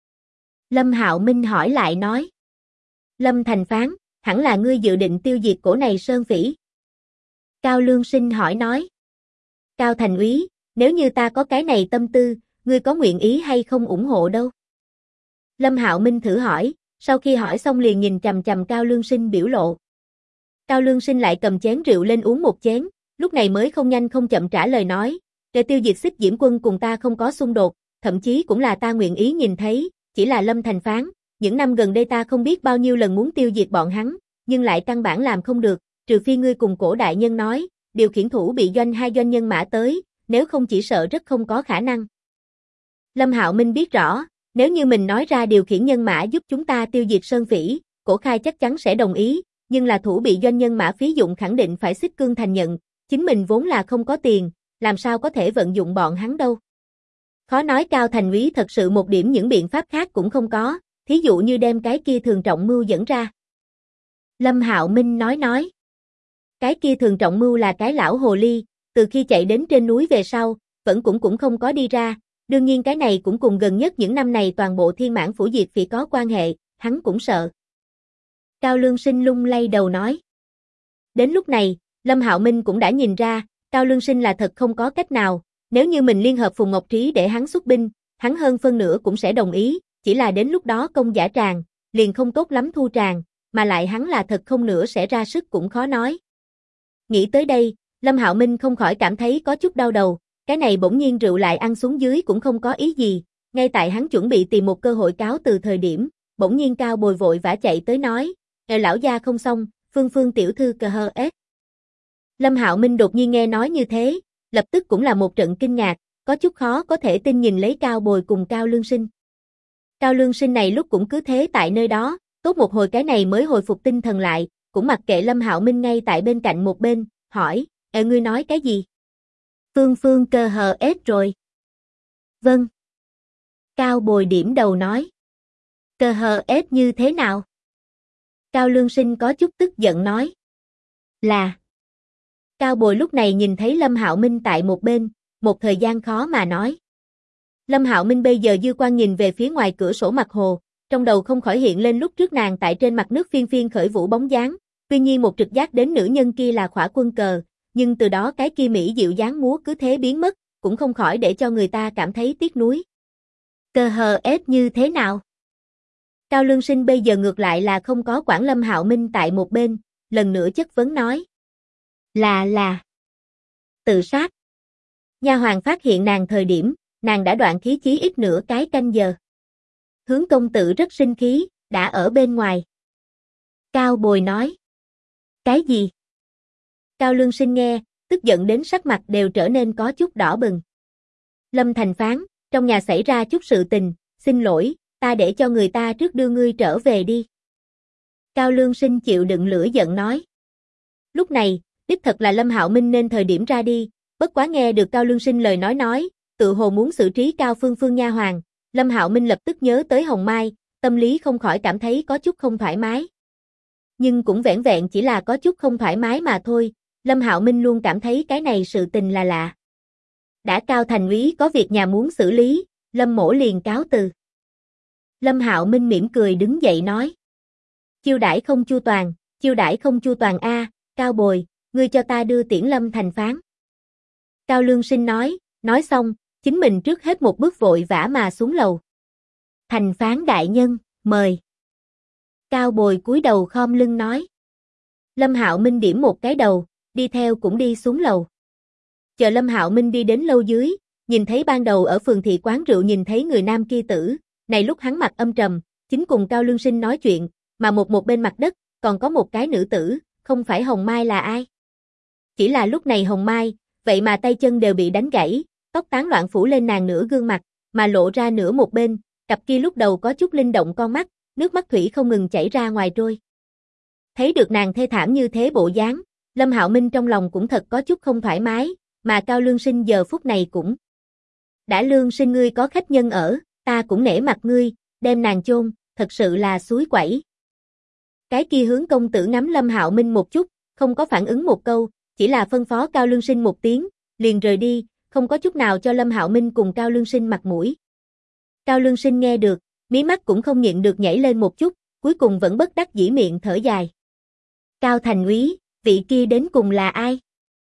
Lâm Hạo Minh hỏi lại nói. Lâm thành phán, hẳn là ngươi dự định tiêu diệt cổ này Sơn Phỉ. Cao Lương Sinh hỏi nói. Cao thành úy, nếu như ta có cái này tâm tư, ngươi có nguyện ý hay không ủng hộ đâu? Lâm Hạo Minh thử hỏi, sau khi hỏi xong liền nhìn chằm chằm Cao Lương Sinh biểu lộ. Cao Lương Sinh lại cầm chén rượu lên uống một chén, lúc này mới không nhanh không chậm trả lời nói, để tiêu diệt Xích Diễm quân cùng ta không có xung đột, thậm chí cũng là ta nguyện ý nhìn thấy, chỉ là Lâm thành phán, những năm gần đây ta không biết bao nhiêu lần muốn tiêu diệt bọn hắn, nhưng lại căn bản làm không được, trừ phi ngươi cùng cổ đại nhân nói, điều khiển thủ bị hai doanh nhân mã tới, nếu không chỉ sợ rất không có khả năng. Lâm Hạo Minh biết rõ, nếu như mình nói ra điều khiển nhân mã giúp chúng ta tiêu diệt Sơn Phỉ, Cổ Khai chắc chắn sẽ đồng ý, nhưng là thủ bị doanh nhân mã phí dụng khẳng định phải Xích Cương thành nhận, chính mình vốn là không có tiền, làm sao có thể vận dụng bọn hắn đâu. Khó nói Cao thành úy thật sự một điểm những biện pháp khác cũng không có, thí dụ như đem cái kia Thường Trọng Mưu dẫn ra. Lâm Hạo Minh nói. Cái kia Thường Trọng Mưu là cái lão hồ ly, từ khi chạy đến trên núi về sau, vẫn cũng không có đi ra, đương nhiên cái này cũng cùng gần nhất những năm này toàn bộ Thiên Mãn Phủ diệt phỉ có quan hệ, hắn cũng sợ. Cao Lương Sinh lung lay đầu nói. Đến lúc này, Lâm Hạo Minh cũng đã nhìn ra, Cao Lương Sinh là thật không có cách nào, nếu như mình liên hợp Phùng Ngọc Trí để hắn xuất binh, hắn hơn phân nửa cũng sẽ đồng ý, chỉ là đến lúc đó công giả tràng, liền không tốt lắm thu tràng, mà lại hắn là thật không nữa sẽ ra sức cũng khó nói. Nghĩ tới đây, Lâm Hạo Minh không khỏi cảm thấy có chút đau đầu, cái này bỗng nhiên rượu lại ăn xuống dưới cũng không có ý gì, ngay tại hắn chuẩn bị tìm một cơ hội cáo từ thời điểm, bỗng nhiên Cao Bồi vội vã chạy tới nói, lão gia không xong, Phương Phương tiểu thư cờ hờ ết. Lâm Hạo Minh đột nhiên nghe nói như thế, lập tức cũng là một trận kinh ngạc, có chút khó có thể tin nhìn lấy Cao Bồi cùng Cao Lương Sinh. Cao Lương Sinh này lúc cũng cứ thế tại nơi đó, tốt một hồi cái này mới hồi phục tinh thần lại, cũng mặc kệ Lâm Hạo Minh ngay tại bên cạnh một bên, hỏi, ngươi nói cái gì? Phương Phương cờ hờ ết rồi. Vâng. Cao Bồi điểm đầu nói. Cờ hờ ết như thế nào? Cao Lương Sinh có chút tức giận nói. Là. Cao Bồi lúc này nhìn thấy Lâm Hạo Minh tại một bên, một thời gian khó mà nói. Lâm Hạo Minh bây giờ dư quan nhìn về phía ngoài cửa sổ mặt hồ, trong đầu không khỏi hiện lên lúc trước nàng tại trên mặt nước phiên phiên khởi vũ bóng dáng, tuy nhiên một trực giác đến nữ nhân kia là Khỏa Quân Cờ, nhưng từ đó cái kia mỹ dịu dáng múa cứ thế biến mất, cũng không khỏi để cho người ta cảm thấy tiếc nuối. Cờ hờ ết như thế nào? Cao Lương Sinh bây giờ ngược lại là không có quản Lâm Hạo Minh tại một bên, lần nữa chất vấn nói. Là tự sát. Nha hoàn phát hiện nàng thời điểm, nàng đã đoạn khí chí ít nửa cái canh giờ. Hướng công tử rất sinh khí, đã ở bên ngoài. Cao Bồi nói. Cái gì? Cao Lương Sinh nghe, tức giận đến sắc mặt đều trở nên có chút đỏ bừng. Lâm Thành phán, trong nhà xảy ra chút sự tình, xin lỗi, ta để cho người ta trước đưa ngươi trở về đi. Cao Lương Sinh chịu đựng lửa giận nói. Lúc này, đích thật là Lâm Hạo Minh nên thời điểm ra đi, bất quá nghe được Cao Lương Sinh lời nói, tự hồ muốn xử trí Cao Phương Phương nha hoàn, Lâm Hạo Minh lập tức nhớ tới Hồng Mai, tâm lý không khỏi cảm thấy có chút không thoải mái. Nhưng cũng vẻn vẹn chỉ là có chút không thoải mái mà thôi, Lâm Hạo Minh luôn cảm thấy cái này sự tình là lạ. Đã Cao thành úy có việc nhà muốn xử lý, Lâm mỗ liền cáo từ. Lâm Hạo Minh mỉm cười đứng dậy nói. Chiêu đãi không chu toàn a, Cao Bồi, ngươi cho ta đưa tiễn Lâm thành phán. Cao Lương Sinh nói xong, chính mình trước hết một bước vội vã mà xuống lầu. Thành phán đại nhân, mời. Cao Bồi cúi đầu khom lưng nói. Lâm Hạo Minh điểm một cái đầu, đi theo cũng đi xuống lầu. Chờ Lâm Hạo Minh đi đến lâu dưới, nhìn thấy ban đầu ở phường thị quán rượu nhìn thấy người nam kia tử, này lúc hắn mặt âm trầm, chính cùng Cao Lương Sinh nói chuyện, mà một bên mặt đất, còn có một cái nữ tử, không phải Hồng Mai là ai? Chỉ là lúc này Hồng Mai, vậy mà tay chân đều bị đánh gãy, tóc tán loạn phủ lên nàng nửa gương mặt, mà lộ ra nửa một bên, cặp kia lúc đầu có chút linh động con mắt, nước mắt thủy không ngừng chảy ra ngoài trôi. Thấy được nàng thê thảm như thế bộ dáng, Lâm Hạo Minh trong lòng cũng thật có chút không thoải mái, mà Cao Lương Sinh giờ phút này cũng. Đã Lương Sinh ngươi có khách nhân ở, ta cũng nể mặt ngươi, đem nàng chôn, thật sự là suối quẩy. Cái kia hướng công tử ngắm Lâm Hạo Minh một chút, không có phản ứng một câu, chỉ là phân phó Cao Lương Sinh một tiếng, liền rời đi, không có chút nào cho Lâm Hạo Minh cùng Cao Lương Sinh mặt mũi. Cao Lương Sinh nghe được, mí mắt cũng không nhịn được nhảy lên một chút, cuối cùng vẫn bất đắc dĩ miệng thở dài. Cao thành úy, vị kia đến cùng là ai?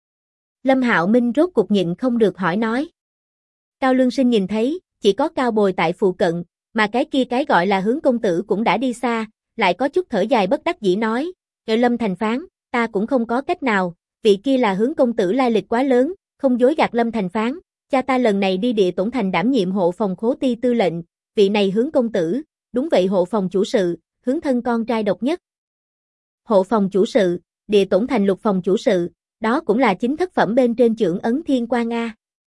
Lâm Hạo Minh rốt cục nhịn không được hỏi nói. Cao Lương Sinh nhìn thấy, chỉ có Cao Bồi tại phụ cận, mà cái kia cái gọi là hướng công tử cũng đã đi xa, lại có chút thở dài bất đắc dĩ nói, Lâm thành phán, ta cũng không có cách nào, vị kia là hướng công tử lai lịch quá lớn, không dối gạt Lâm thành phán, cha ta lần này đi Địa Tổn thành đảm nhiệm hộ phòng Khố Ti tư lệnh, vị này hướng công tử, đúng vậy hộ phòng chủ sự, hướng thân con trai độc nhất. Hộ phòng chủ sự, Địa Tổn thành lục phòng chủ sự, đó cũng là chính thất phẩm bên trên chưởng ấn thiên quan a.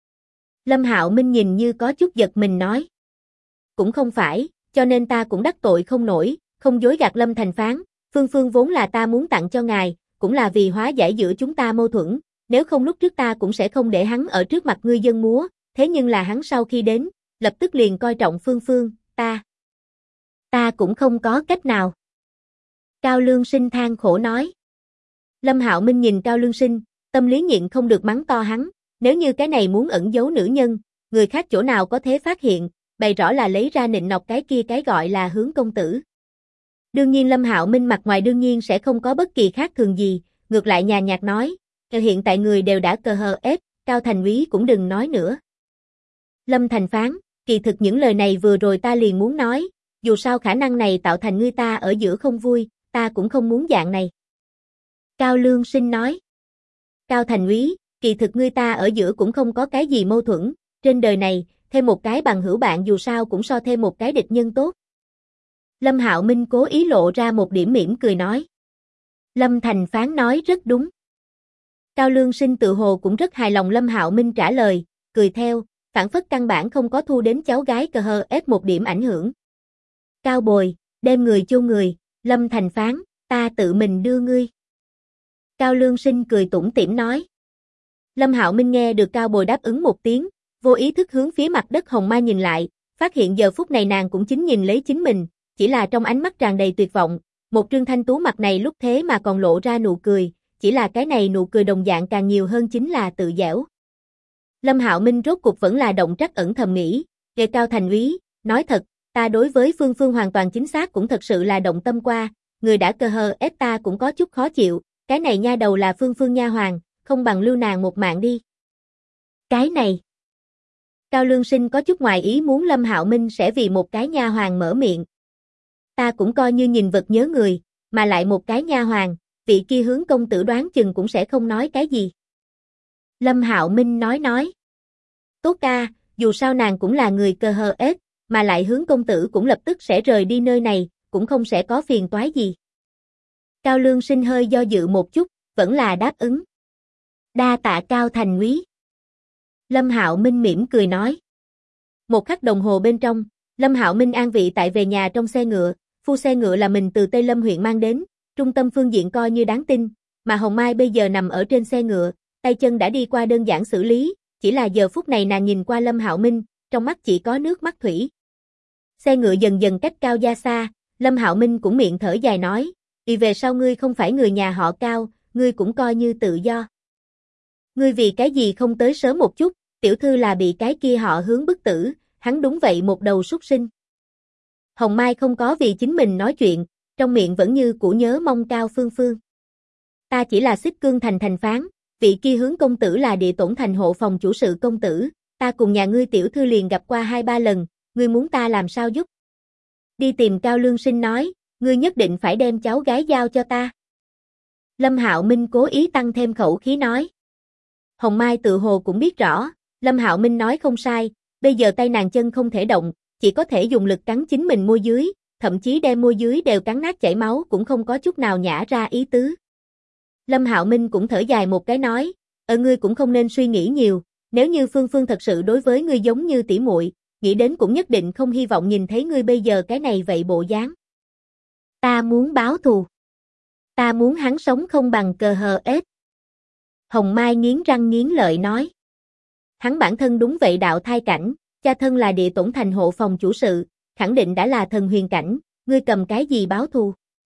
Lâm Hạo Minh nhìn như có chút giật mình nói. Cũng không phải, cho nên ta cũng đắc tội không nổi, không dối gạt Lâm thành phán, Phương Phương vốn là ta muốn tặng cho ngài, cũng là vì hóa giải giữa chúng ta mâu thuẫn, nếu không lúc trước ta cũng sẽ không để hắn ở trước mặt ngươi dân múa, thế nhưng là hắn sau khi đến, lập tức liền coi trọng Phương Phương, ta cũng không có cách nào. Cao Lương Sinh than khổ nói. Lâm Hạo Minh nhìn Cao Lương Sinh, tâm lý nhịn không được mắng to hắn, nếu như cái này muốn ẩn giấu nữ nhân, người khác chỗ nào có thể phát hiện, bày rõ là lấy ra nịnh nọt cái kia cái gọi là hướng công tử. Đương nhiên Lâm Hạo Minh mặt ngoài đương nhiên sẽ không có bất kỳ khác thường gì, ngược lại nhàn nhạt nói, hiện tại người đều đã cờ hờ ép, Cao thành úy cũng đừng nói nữa. Lâm thành phán, kỳ thực những lời này vừa rồi ta liền muốn nói, dù sao khả năng này tạo thành ngươi ta ở giữa không vui, ta cũng không muốn dạng này. Cao Lương Sinh nói. Cao Thành úy, kỳ thực ngươi ta ở giữa cũng không có cái gì mâu thuẫn, trên đời này, thêm một cái bằng hữu bạn dù sao cũng so thêm một cái địch nhân tốt. Lâm Hạo Minh cố ý lộ ra một điểm mỉm cười nói. Lâm Thành Phán nói rất đúng. Cao Lương Sinh tự hồ cũng rất hài lòng Lâm Hạo Minh trả lời, cười theo, phản phất căn bản không có thu đến cháu gái cờ hờ ép một điểm ảnh hưởng. Cao Bồi, đem người chôn người, Lâm Thành Phán, ta tự mình đưa ngươi. Cao Lương Sinh cười tủm tỉm nói. Lâm Hạo Minh nghe được Cao Bồi đáp ứng một tiếng, vô ý thức hướng phía mặt đất Hồng Mai nhìn lại, phát hiện giờ phút này nàng cũng chính nhìn lấy chính mình, chỉ là trong ánh mắt tràn đầy tuyệt vọng, một trương thanh tú mặt này lúc thế mà còn lộ ra nụ cười, chỉ là cái này nụ cười đồng dạng càng nhiều hơn chính là tự giễu. Lâm Hạo Minh rốt cuộc vẫn là động trắc ẩn thầm nghĩ, Kề Cao Thành úy, nói thật, ta đối với Phương Phương hoàn toàn chính xác cũng thật sự là động tâm qua, người đã cờ hờ ép ta cũng có chút khó chịu, cái này nha đầu là Phương Phương nha hoàng, không bằng lưu nàng một mạng đi. Cái này. Cao Lương Sinh có chút ngoài ý muốn Lâm Hạo Minh sẽ vì một cái nha hoàng mở miệng. Ta cũng coi như nhìn vật nhớ người, mà lại một cái nha hoàng, vị kia hướng công tử đoán chừng cũng sẽ không nói cái gì. Lâm Hạo Minh nói. Tốt ca, dù sao nàng cũng là người cờ hờ ết, mà lại hướng công tử cũng lập tức sẽ rời đi nơi này, cũng không sẽ có phiền toái gì. Cao Lương Sinh hơi do dự một chút, vẫn là đáp ứng. Đa tạ Cao Thành úy. Lâm Hạo Minh mỉm cười nói. Một khắc đồng hồ bên trong, Lâm Hạo Minh an vị tại về nhà trong xe ngựa, phu xe ngựa là mình từ Tây Lâm huyện mang đến, trung tâm phương diện coi như đáng tin, mà Hồng Mai bây giờ nằm ở trên xe ngựa, tay chân đã đi qua đơn giản xử lý, chỉ là giờ phút này nàng nhìn qua Lâm Hạo Minh, trong mắt chỉ có nước mắt thủy. Xe ngựa dần dần cách Cao gia xa, Lâm Hạo Minh cũng miệng thở dài nói, vì về sau ngươi không phải người nhà họ Cao, ngươi cũng coi như tự do. Ngươi vì cái gì không tới sớm một chút, tiểu thư là bị cái kia họ hướng bức tử, hắn đúng vậy một đầu súc sinh. Hồng Mai không có vì chính mình nói chuyện, trong miệng vẫn như cũ nhớ mong Cao Phương Phương. Ta chỉ là Xích Cương thành thành phán, vị kia hướng công tử là địa tổn thành hộ phòng chủ sự công tử, ta cùng nhà ngươi tiểu thư liền gặp qua 2-3 lần, ngươi muốn ta làm sao giúp? Đi tìm Cao Lương Sinh nói, ngươi nhất định phải đem cháu gái giao cho ta. Lâm Hạo Minh cố ý tăng thêm khẩu khí nói. Hồng Mai tự hồ cũng biết rõ, Lâm Hạo Minh nói không sai, bây giờ tay nàng chân không thể động, chỉ có thể dùng lực cắn chính mình môi dưới, thậm chí đem môi dưới đều cắn nát chảy máu cũng không có chút nào nhả ra ý tứ. Lâm Hạo Minh cũng thở dài một cái nói, ngươi cũng không nên suy nghĩ nhiều, nếu như Phương Phương thật sự đối với ngươi giống như tỉ muội, nghĩ đến cũng nhất định không hy vọng nhìn thấy ngươi bây giờ cái này vậy bộ dáng. Ta muốn báo thù. Ta muốn hắn sống không bằng cờ hờ ết. Hồng Mai nghiến răng nghiến lợi nói. Hắn bản thân đúng vậy đạo thai cảnh, cha thân là địa tổn thành hộ phòng chủ sự, khẳng định đã là thần huyền cảnh, ngươi cầm cái gì báo thù?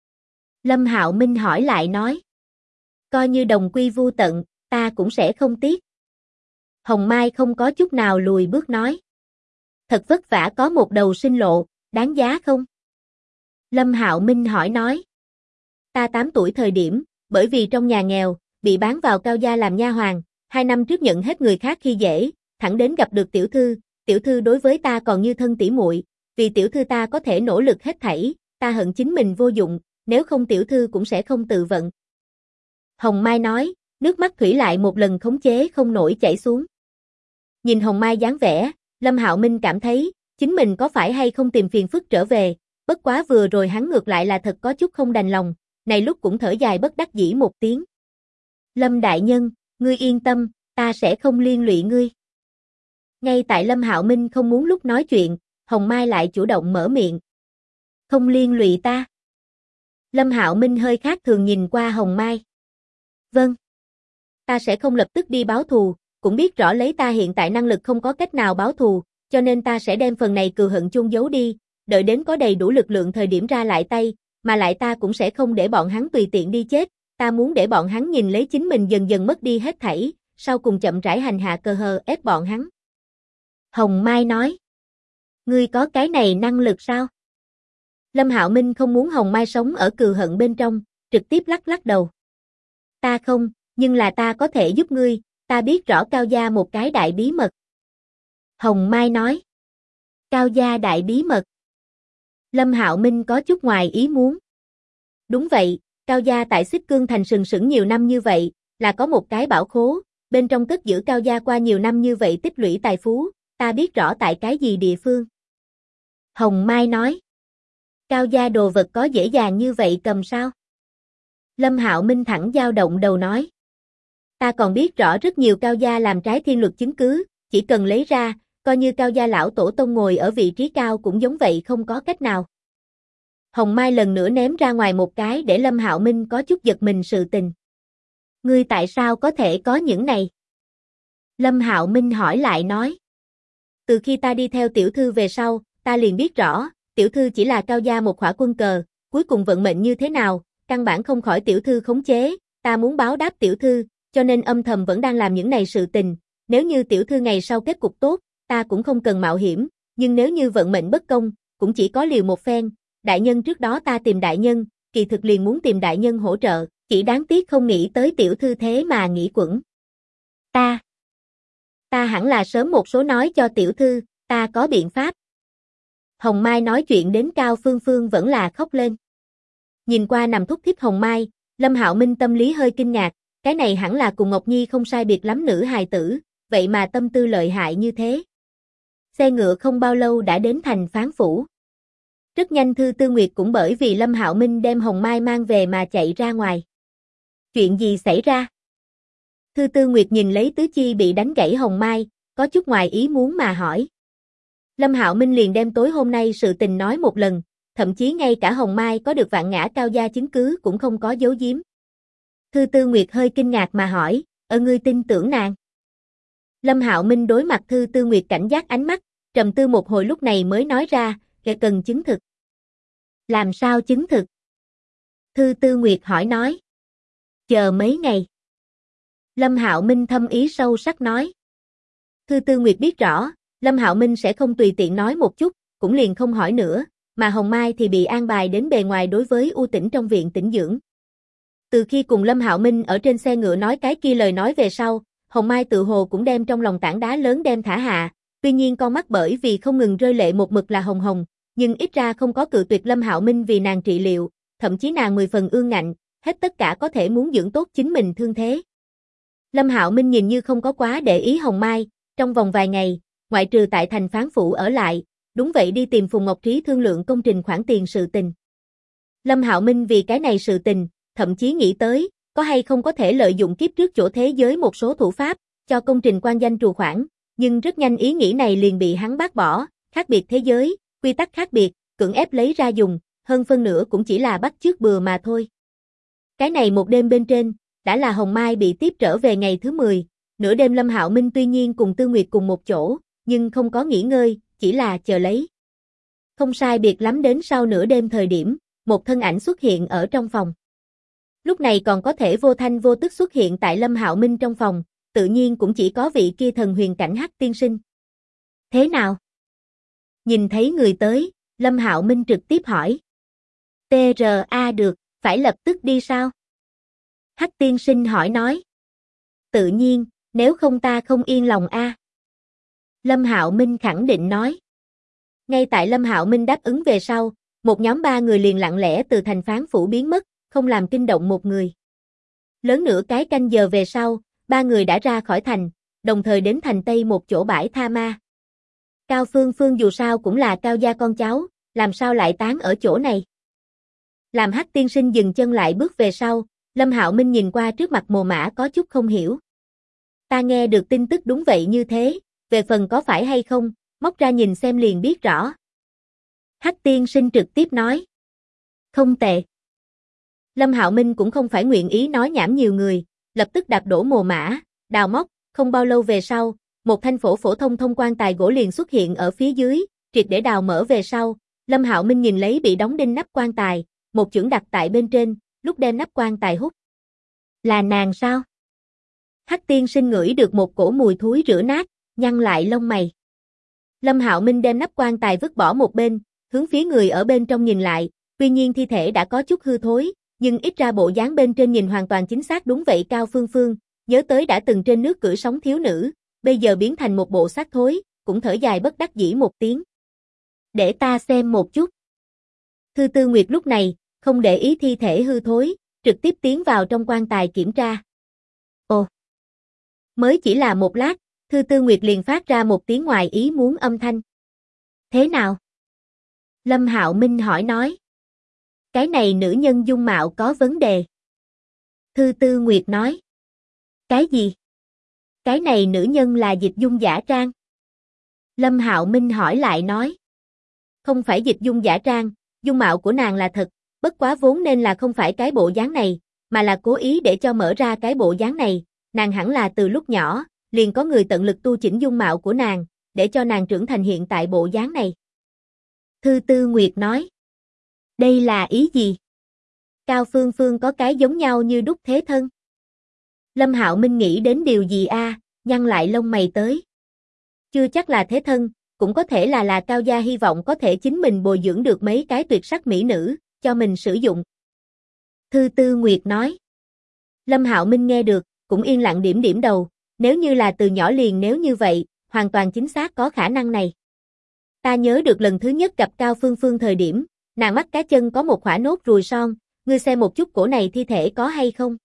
Lâm Hạo Minh hỏi lại nói. Coi như đồng quy vu tận, ta cũng sẽ không tiếc. Hồng Mai không có chút nào lùi bước nói. Thật vất vả có một đầu sinh lộ, đáng giá không? Lâm Hạo Minh hỏi nói. Ta 8 tuổi thời điểm, bởi vì trong nhà nghèo, bị bán vào Cao gia làm nha hoàn, 2 năm trước nhận hết người khác khi dễ, thẳng đến gặp được tiểu thư đối với ta còn như thân tỉ muội, vì tiểu thư ta có thể nỗ lực hết thảy, ta hận chính mình vô dụng, nếu không tiểu thư cũng sẽ không tự vận. Hồng Mai nói, nước mắt thủy lại một lần khống chế không nổi chảy xuống. Nhìn Hồng Mai dáng vẻ, Lâm Hạo Minh cảm thấy, chính mình có phải hay không tìm phiền phức trở về, bất quá vừa rồi hắn ngược lại là thật có chút không đành lòng, này lúc cũng thở dài bất đắc dĩ một tiếng. Lâm đại nhân, ngươi yên tâm, ta sẽ không liên lụy ngươi. Ngay tại Lâm Hạo Minh không muốn lúc nói chuyện, Hồng Mai lại chủ động mở miệng. Không liên lụy ta. Lâm Hạo Minh hơi khác thường nhìn qua Hồng Mai. Vâng. Ta sẽ không lập tức đi báo thù, cũng biết rõ lấy ta hiện tại năng lực không có cách nào báo thù, cho nên ta sẽ đem phần này cừu hận chôn giấu đi, đợi đến có đầy đủ lực lượng thời điểm ra lại tay, mà lại ta cũng sẽ không để bọn hắn tùy tiện đi chết, ta muốn để bọn hắn nhìn lấy chính mình dần dần mất đi hết thảy, sau cùng chậm rãi hành hạ cờ hờ ép bọn hắn. Hồng Mai nói. Ngươi có cái này năng lực sao? Lâm Hạo Minh không muốn Hồng Mai sống ở cừu hận bên trong, trực tiếp lắc lắc đầu. Ta không, nhưng là ta có thể giúp ngươi, ta biết rõ Cao gia một cái đại bí mật. Hồng Mai nói. Cao gia đại bí mật. Lâm Hạo Minh có chút ngoài ý muốn. Đúng vậy, Cao gia tại Xích Cương Thành sừng sững nhiều năm như vậy, là có một cái bảo khố, bên trong cất giữ Cao gia qua nhiều năm như vậy tích lũy tài phú, ta biết rõ tại cái gì địa phương. Hồng Mai nói. Cao gia đồ vật có dễ dàng như vậy cầm sao? Lâm Hạo Minh thẳng dao động đầu nói. Ta còn biết rõ rất nhiều Cao gia làm trái thiên luật chứng cứ, chỉ cần lấy ra, coi như Cao gia lão tổ tông ngồi ở vị trí cao cũng giống vậy không có cách nào. Hồng Mai lần nữa ném ra ngoài một cái để Lâm Hạo Minh có chút giật mình sự tình. Ngươi tại sao có thể có những này? Lâm Hạo Minh hỏi lại nói. Từ khi ta đi theo tiểu thư về sau, ta liền biết rõ, tiểu thư chỉ là Cao gia một khỏa quân cờ, cuối cùng vận mệnh như thế nào, căn bản không khỏi tiểu thư khống chế, ta muốn báo đáp tiểu thư, cho nên âm thầm vẫn đang làm những này sự tình, nếu như tiểu thư ngày sau kết cục tốt, ta cũng không cần mạo hiểm, nhưng nếu như vận mệnh bất công, cũng chỉ có liều một phen, đại nhân trước đó ta tìm đại nhân, kỳ thực liền muốn tìm đại nhân hỗ trợ, chỉ đáng tiếc không nghĩ tới tiểu thư thế mà nghĩ quẩn. Ta hẳn là sớm một số nói cho tiểu thư, ta có biện pháp. Hồng Mai nói chuyện đến Cao Phương Phương vẫn là khóc lên. Nhìn qua nằm thúc thít Hồng Mai, Lâm Hạo Minh tâm lý hơi kinh ngạc, cái này hẳn là cùng Ngọc Nhi không sai biệt lắm nữ hài tử, vậy mà tâm tư lợi hại như thế. Xe ngựa không bao lâu đã đến thành phán phủ. Rất nhanh Thư Tư Nguyệt cũng bởi vì Lâm Hạo Minh đem Hồng Mai mang về mà chạy ra ngoài. Chuyện gì xảy ra? Thư Tư Nguyệt nhìn lấy tứ chi bị đánh gãy Hồng Mai, có chút ngoài ý muốn mà hỏi. Lâm Hạo Minh liền đem tối hôm nay sự tình nói một lần, thậm chí ngay cả Hồng Mai có được Vạn Ngã Cao gia chứng cứ cũng không có giấu giếm. Thư Tư Nguyệt hơi kinh ngạc mà hỏi, ngươi tin tưởng nàng? Lâm Hạo Minh đối mặt Thư Tư Nguyệt cảnh giác ánh mắt, trầm tư một hồi lúc này mới nói ra, cần chứng thực. Làm sao chứng thực? Thư Tư Nguyệt hỏi nói. Chờ mấy ngày. Lâm Hạo Minh thâm ý sâu sắc nói. Thư Tư Nguyệt biết rõ, Lâm Hạo Minh sẽ không tùy tiện nói một chút, cũng liền không hỏi nữa, mà Hồng Mai thì bị an bài đến bề ngoài đối với U Tĩnh trong viện tĩnh dưỡng. Từ khi cùng Lâm Hạo Minh ở trên xe ngựa nói cái kia lời nói về sau, Hồng Mai tự hồ cũng đem trong lòng tảng đá lớn đem thả hạ, tuy nhiên con mắt bởi vì không ngừng rơi lệ một mực là hồng hồng, nhưng ít ra không có cự tuyệt Lâm Hạo Minh vì nàng trị liệu, thậm chí nàng 10 phần ương ngạnh, hết tất cả có thể muốn dưỡng tốt chính mình thương thế. Lâm Hạo Minh nhìn như không có quá để ý Hồng Mai, trong vòng vài ngày, ngoại trừ tại thành phán phủ ở lại, đúng vậy đi tìm Phùng Ngọc Trí thương lượng công trình khoản tiền sự tình. Lâm Hạo Minh vì cái này sự tình, thậm chí nghĩ tới, có hay không có thể lợi dụng kiếp trước chỗ thế giới một số thủ pháp, cho công trình quan danh trù khoản, nhưng rất nhanh ý nghĩ này liền bị hắn bác bỏ, khác biệt thế giới, quy tắc khác biệt, cưỡng ép lấy ra dùng, hơn phân nửa cũng chỉ là bắt chước bừa mà thôi. Cái này một đêm bên trên, đã là Hồng Mai bị tiếp trở về ngày thứ 10, nửa đêm Lâm Hạo Minh tuy nhiên cùng Tư Nguyệt cùng một chỗ, nhưng không có nghỉ ngơi, chỉ là chờ lấy. Không sai biệt lắm đến sau nửa đêm thời điểm, một thân ảnh xuất hiện ở trong phòng. Lúc này còn có thể vô thanh vô tức xuất hiện tại Lâm Hạo Minh trong phòng, tự nhiên cũng chỉ có vị kia thần huyền cảnh Hắc tiên sinh. Thế nào? Nhìn thấy người tới, Lâm Hạo Minh trực tiếp hỏi. TRA được, phải lập tức đi sao? Hắc tiên sinh hỏi nói. Tự nhiên, nếu không ta không yên lòng a. Lâm Hạo Minh khẳng định nói. Ngay tại Lâm Hạo Minh đáp ứng về sau, một nhóm 3 người liền lặng lẽ từ thành phán phủ biến mất, không làm kinh động một người. Lớn nửa cái canh giờ về sau, 3 người đã ra khỏi thành, đồng thời đến thành Tây một chỗ bãi tha ma. Cao Phương Phương dù sao cũng là Cao gia con cháu, làm sao lại tán ở chỗ này? Làm Hắc tiên sinh dừng chân lại bước về sau, Lâm Hạo Minh nhìn qua trước mặt Mồ Mã có chút không hiểu. Ta nghe được tin tức đúng vậy như thế, về phần có phải hay không, móc ra nhìn xem liền biết rõ. Hắc tiên sinh trực tiếp nói. Không tệ. Lâm Hạo Minh cũng không phải nguyện ý nói nhảm nhiều người, lập tức đạp đổ Mồ Mã, đào móc, không bao lâu về sau, một thanh phổ phổ thông thông quan tài gỗ liền xuất hiện ở phía dưới, triệt để đào mở về sau, Lâm Hạo Minh nhìn lấy bị đóng đinh nắp quan tài, một chưởng đặt tại bên trên, lúc đem nắp quan tài hút. Là nàng sao? Hắc tiên sinh ngửi được một cổ mùi thúi rửa nát, nhăn lại lông mày. Lâm Hạo Minh đem nắp quan tài vứt bỏ một bên, hướng phía người ở bên trong nhìn lại, tuy nhiên thi thể đã có chút hư thối, nhưng ít ra bộ dáng bên trên nhìn hoàn toàn chính xác đúng vậy. Cao Phương Phương, nhớ tới đã từng trên nước cưỡi sóng thiếu nữ, bây giờ biến thành một bộ xác thối, cũng thở dài bất đắc dĩ một tiếng. Để ta xem một chút. Thư Tư Nguyệt lúc này, không để ý thi thể hư thối, trực tiếp tiến vào trong quan tài kiểm tra. Ồ! Mới chỉ là một lát, Thư Tư Nguyệt liền phát ra một tiếng ngoài ý muốn âm thanh. Thế nào? Lâm Hạo Minh hỏi nói. Cái này nữ nhân dung mạo có vấn đề. Thư Tư Nguyệt nói. Cái gì? Cái này nữ nhân là dịch dung giả trang. Lâm Hạo Minh hỏi lại nói. Không phải dịch dung giả trang, dung mạo của nàng là thật, bất quá vốn nên là không phải cái bộ dáng này, mà là cố ý để cho mở ra cái bộ dáng này, nàng hẳn là từ lúc nhỏ, liền có người tận lực tu chỉnh dung mạo của nàng, để cho nàng trưởng thành hiện tại bộ dáng này. Thư Tư Nguyệt nói. Đây là ý gì? Cao Phương Phương có cái giống nhau như đúc thế thân. Lâm Hạo Minh nghĩ đến điều gì a, nhăn lại lông mày tới. Chưa chắc là thế thân, cũng có thể là Cao gia hy vọng có thể chính mình bồi dưỡng được mấy cái tuyệt sắc mỹ nữ, cho mình sử dụng. Thư Tư Nguyệt nói. Lâm Hạo Minh nghe được, cũng yên lặng điểm điểm đầu, nếu như là từ nhỏ liền nếu như vậy, hoàn toàn chính xác có khả năng này. Ta nhớ được lần thứ nhất gặp Cao Phương Phương thời điểm, nàng mắt cá chân có một khỏa nốt ruồi son, ngươi xem một chút cổ này thi thể có hay không?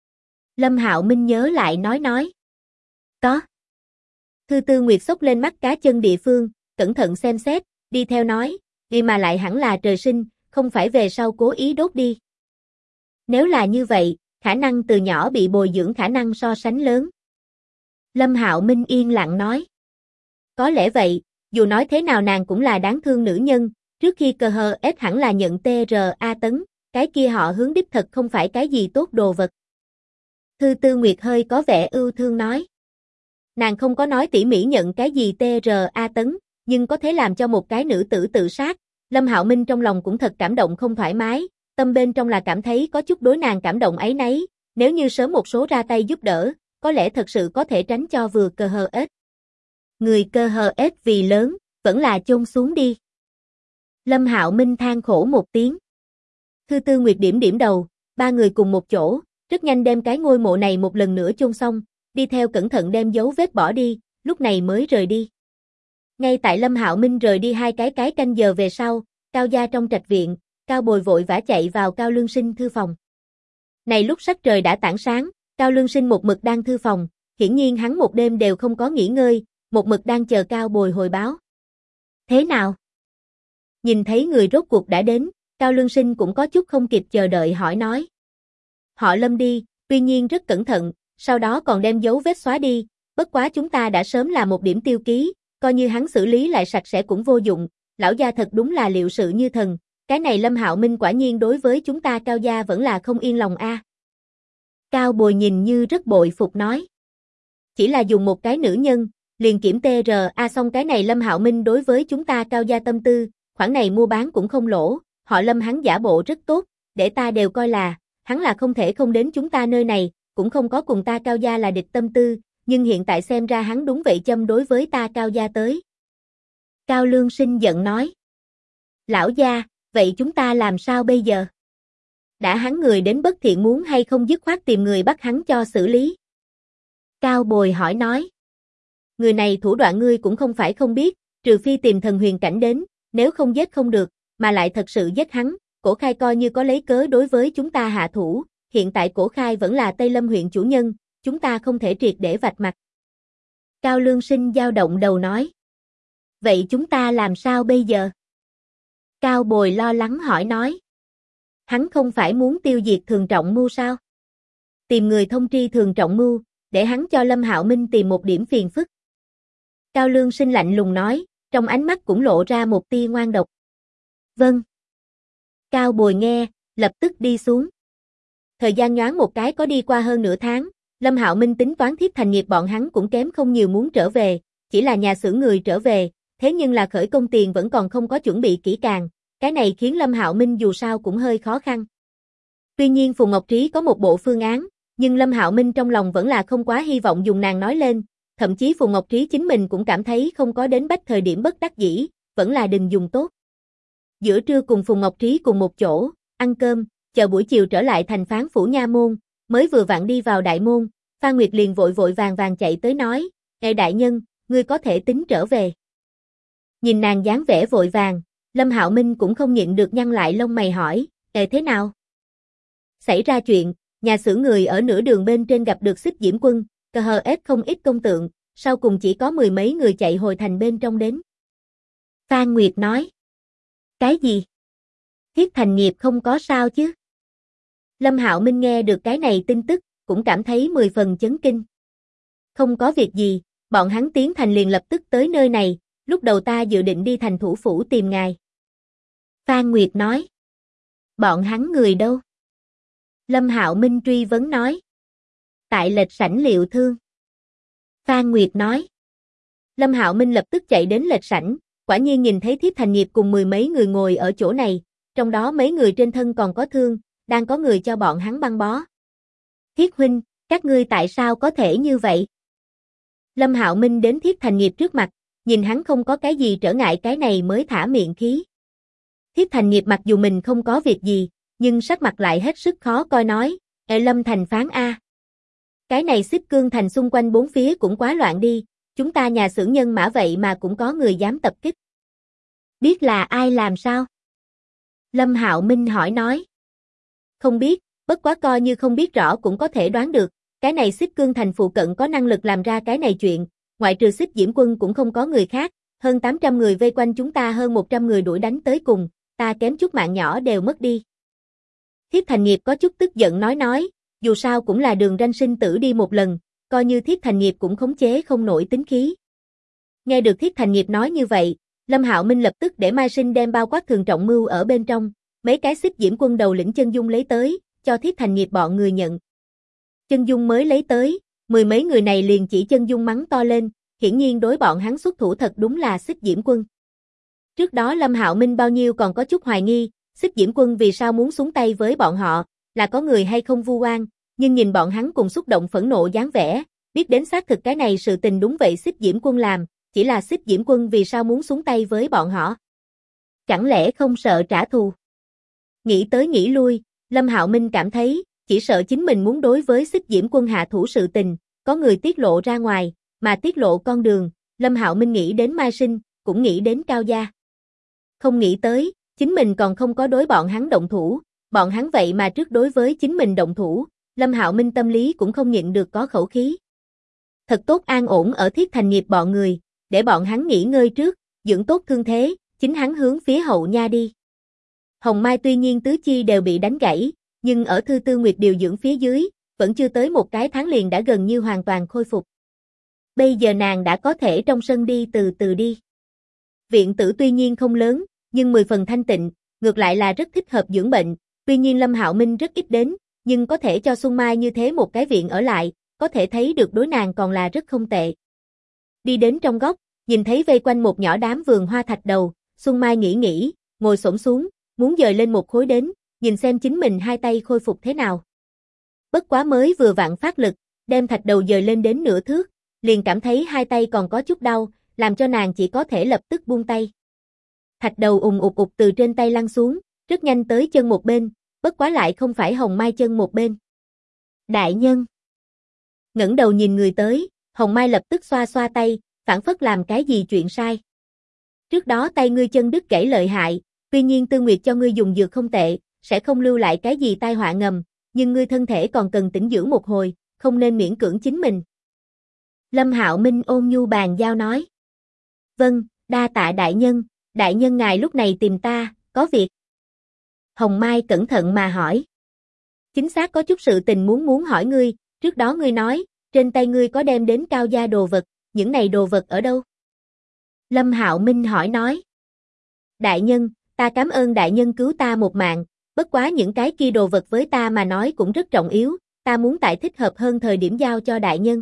Lâm Hạo Minh nhớ lại nói. Có. Thư Tư Nguyệt xốc lên mắt cá chân địa phương, cẩn thận xem xét, đi theo nói, đi mà lại hẳn là trời sinh, không phải về sau cố ý đốt đi. Nếu là như vậy, khả năng từ nhỏ bị bồi dưỡng khả năng so sánh lớn. Lâm Hạo Minh yên lặng nói. Có lẽ vậy, dù nói thế nào nàng cũng là đáng thương nữ nhân, trước khi cơ hờ ết hẳn là nhận TRA tấn, cái kia họ hướng đích thật không phải cái gì tốt đồ vật. Thư Tư Nguyệt hơi có vẻ ưu thương nói. Nàng không có nói tỉ mỉ nhận cái gì TRA tấn, nhưng có thể làm cho một cái nữ tử tự sát. Lâm Hạo Minh trong lòng cũng thật cảm động không thoải mái, tâm bên trong là cảm thấy có chút đối nàng cảm động áy náy, nếu như sớm một số ra tay giúp đỡ, có lẽ thật sự có thể tránh cho vừa cơ hờ ết. Người cơ hờ ết vì lớn, vẫn là chôn xuống đi. Lâm Hạo Minh than khổ một tiếng. Thư Tư Nguyệt điểm điểm đầu, ba người cùng một chỗ, rất nhanh đem cái ngôi mộ này một lần nữa chôn xong, đi theo cẩn thận đem dấu vết bỏ đi, lúc này mới rời đi. Ngay tại Lâm Hạo Minh rời đi hai cái canh giờ về sau, Cao gia trong trạch viện, Cao Bồi vội vã chạy vào Cao Lương Sinh thư phòng. Này lúc sắc trời đã tảng sáng, Cao Lương Sinh một mực đang thư phòng, hiển nhiên hắn một đêm đều không có nghỉ ngơi, một mực đang chờ Cao Bồi hồi báo. Thế nào? Nhìn thấy người rốt cuộc đã đến, Cao Lương Sinh cũng có chút không kịp chờ đợi hỏi nói. Họ Lâm đi, tuy nhiên rất cẩn thận, sau đó còn đem dấu vết xóa đi, bất quá chúng ta đã sớm là một điểm tiêu ký, coi như hắn xử lý lại sạch sẽ cũng vô dụng, lão gia thật đúng là liệu sự như thần, cái này Lâm Hạo Minh quả nhiên đối với chúng ta Cao gia vẫn là không yên lòng a. Cao Bồi nhìn như rất bội phục nói. Chỉ là dùng một cái nữ nhân, liền kiểm TRA xong cái này Lâm Hạo Minh đối với chúng ta Cao gia tâm tư, khoản này mua bán cũng không lỗ, họ Lâm hắn giả bộ rất tốt, để ta đều coi là, hắn là không thể không đến chúng ta nơi này, cũng không có cùng ta Cao gia là địch tâm tư, nhưng hiện tại xem ra hắn đúng vậy châm đối với ta Cao gia tới. Cao Lương Sinh giận nói. Lão gia, vậy chúng ta làm sao bây giờ? Đã hắn người đến bất thiện muốn hay không dứt khoát tìm người bắt hắn cho xử lý? Cao Bồi hỏi nói. Người này thủ đoạn ngươi cũng không phải không biết, trừ phi tìm thần huyền cảnh đến, nếu không giết không được, mà lại thật sự giết hắn, Cổ Khai coi như có lấy cớ đối với chúng ta hạ thủ, hiện tại Cổ Khai vẫn là Tây Lâm huyện chủ nhân, chúng ta không thể triệt để vạch mặt. Cao Lương Sinh dao động đầu nói. Vậy chúng ta làm sao bây giờ? Cao Bồi lo lắng hỏi nói. Hắn không phải muốn tiêu diệt Thường Trọng Mưu sao? Tìm người thông tri Thường Trọng Mưu, để hắn cho Lâm Hạo Minh tìm một điểm phiền phức. Cao Lương Sinh lạnh lùng nói, trong ánh mắt cũng lộ ra một tia ngoan độc. Vâng. Cao Bồi nghe, lập tức đi xuống. Thời gian nhoáng một cái có đi qua hơn nửa tháng, Lâm Hạo Minh tính toán thiếp thành nghiệp bọn hắn cũng kém không nhiều muốn trở về, chỉ là nhà xưởng người trở về, thế nhưng là khởi công tiền vẫn còn không có chuẩn bị kỹ càng, cái này khiến Lâm Hạo Minh dù sao cũng hơi khó khăn. Tuy nhiên Phù Ngọc Trí có một bộ phương án, nhưng Lâm Hạo Minh trong lòng vẫn là không quá hy vọng dùng nàng nói lên, thậm chí Phù Ngọc Trí chính mình cũng cảm thấy không có đến bách thời điểm bất đắc dĩ, vẫn là đừng dùng tốt. Giữa trưa cùng Phù Ngọc Trí cùng một chỗ, ăn cơm, chờ buổi chiều trở lại thành Phán phủ nha môn, mới vừa vặn đi vào đại môn, Phan Nguyệt liền vội vội vàng vàng chạy tới nói, "Ê đại nhân, ngươi có thể tính trở về." Nhìn nàng dáng vẻ vội vàng, Lâm Hạo Minh cũng không nhịn được nhăn lại lông mày hỏi, thế nào? Xảy ra chuyện, nhà xưởng người ở nửa đường bên trên gặp được Xích Diễm Quân, ép không ít công tượng, sau cùng chỉ có mười mấy người chạy hồi thành bên trong đến. Phan Nguyệt nói. Cái gì? Thiết Thành Nghiệp không có sao chứ? Lâm Hạo Minh nghe được cái này tin tức, cũng cảm thấy 10 phần chấn kinh. Không có việc gì, bọn hắn tiến thành liền lập tức tới nơi này, lúc đầu ta dự định đi thành thủ phủ tìm ngài. Phan Nguyệt nói. Bọn hắn người đâu? Lâm Hạo Minh truy vấn nói. Tại lệch sảnh liệu thương. Phan Nguyệt nói. Lâm Hạo Minh lập tức chạy đến lệch sảnh, quả nhiên nhìn thấy Thiết Thành Nghiệp cùng mười mấy người ngồi ở chỗ này, trong đó mấy người trên thân còn có thương, đang có người cho bọn hắn băng bó. Thiết huynh, các ngươi tại sao có thể như vậy? Lâm Hạo Minh đến Thiết Thành Nghiệp trước mặt, nhìn hắn không có cái gì trở ngại cái này mới thả miệng khí. Thiết Thành Nghiệp mặc dù mình không có việc gì, nhưng sắc mặt lại hết sức khó coi nói, Lâm Thành phán a. Cái này Xích Cương Thành xung quanh bốn phía cũng quá loạn đi, chúng ta nhà xưởng nhân mã vậy mà cũng có người dám tập kích. Biết là ai làm sao? Lâm Hạo Minh hỏi nói. Không biết, bất quá coi như không biết rõ cũng có thể đoán được, cái này Xích Cương Thành phụ cận có năng lực làm ra cái này chuyện, ngoại trừ Xích Diễm Quân cũng không có người khác, hơn 800 người vây quanh chúng ta, hơn 100 người đuổi đánh tới cùng, ta kém chút mạng nhỏ đều mất đi. Thiết Thành Nghiệp có chút tức giận nói, dù sao cũng là đường ranh sinh tử đi một lần, coi như Thiết Thành Nghiệp cũng khống chế không nổi tính khí. Nghe được Thiết Thành Nghiệp nói như vậy, Lâm Hạo Minh lập tức để Mai Sinh đem bao quát Thường Trọng Mưu ở bên trong, mấy cái Xích Diễm Quân đầu lĩnh Chân Dung lấy tới, cho Thiết Thành Nghiệp bọn người nhận. Chân Dung mới lấy tới, mười mấy người này liền chỉ Chân Dung mắng to lên, hiển nhiên đối bọn hắn xuất thủ thật đúng là Xích Diễm Quân. Trước đó Lâm Hạo Minh bao nhiêu còn có chút hoài nghi, Xích Diễm Quân vì sao muốn xuống tay với bọn họ, là có người hay không vu oan, nhưng nhìn bọn hắn cùng xúc động phẫn nộ dáng vẻ, biết đến xác thực cái này sự tình đúng vậy Xích Diễm Quân làm, chỉ là Xích Diễm Quân vì sao muốn xuống tay với bọn họ? Chẳng lẽ không sợ trả thù? Nghĩ tới nghĩ lui, Lâm Hạo Minh cảm thấy, chỉ sợ chính mình muốn đối với Xích Diễm Quân hạ thủ sự tình, có người tiết lộ ra ngoài, mà tiết lộ con đường, Lâm Hạo Minh nghĩ đến Mai Sinh, cũng nghĩ đến Cao Gia. Không nghĩ tới, chính mình còn không có đối bọn hắn động thủ, bọn hắn vậy mà trước đối với chính mình động thủ, Lâm Hạo Minh tâm lý cũng không nhịn được có khẩu khí. Thật tốt an ổn ở Thiết Thành Nghiệp bọn người, để bọn hắn nghỉ ngơi trước, dưỡng tốt thương thế, chính hắn hướng phía hậu nha đi. Hồng Mai tuy nhiên tứ chi đều bị đánh gãy, nhưng ở Thư Tư Nguyệt điều dưỡng phía dưới, vẫn chưa tới một cái tháng liền đã gần như hoàn toàn khôi phục. Bây giờ nàng đã có thể trong sân đi từ từ đi. Viện tử tuy nhiên không lớn, nhưng 10 phần thanh tịnh, ngược lại là rất thích hợp dưỡng bệnh, tuy nhiên Lâm Hạo Minh rất ít đến, nhưng có thể cho Xuân Mai như thế một cái viện ở lại, có thể thấy được đối nàng còn là rất không tệ. Đi đến trong góc, nhìn thấy vây quanh một nhỏ đám vườn hoa thạch đầu, Xuân Mai nghĩ, ngồi xổm xuống, muốn dời lên một khối đến, nhìn xem chính mình hai tay khôi phục thế nào. Bất quá mới vừa vặn phát lực, đem thạch đầu dời lên đến nửa thước, liền cảm thấy hai tay còn có chút đau, làm cho nàng chỉ có thể lập tức buông tay. Thạch đầu ùng ục ục từ trên tay lăn xuống, rất nhanh tới chân một bên, bất quá lại không phải Hồng Mai chân một bên. Đại nhân. Ngẩng đầu nhìn người tới, Hồng Mai lập tức xoa xoa tay, phảng phất làm cái gì chuyện sai. Trước đó tay ngươi chân đứt gãy lợi hại, tuy nhiên Tư Nguyệt cho ngươi dùng dược không tệ, sẽ không lưu lại cái gì tai họa ngầm, nhưng ngươi thân thể còn cần tĩnh dưỡng một hồi, không nên miễn cưỡng chính mình. Lâm Hạo Minh ôn nhu bàn giao nói. Vâng, đa tạ đại nhân ngài lúc này tìm ta, có việc. Hồng Mai cẩn thận mà hỏi. Chính xác có chút sự tình muốn hỏi ngươi, trước đó ngươi nói, trên tay ngươi có đem đến Cao Gia đồ vật, những này đồ vật ở đâu? Lâm Hạo Minh hỏi nói. Đại nhân, ta cảm ơn đại nhân cứu ta một mạng, bất quá những cái kia đồ vật với ta mà nói cũng rất trọng yếu, ta muốn tại thích hợp hơn thời điểm giao cho đại nhân.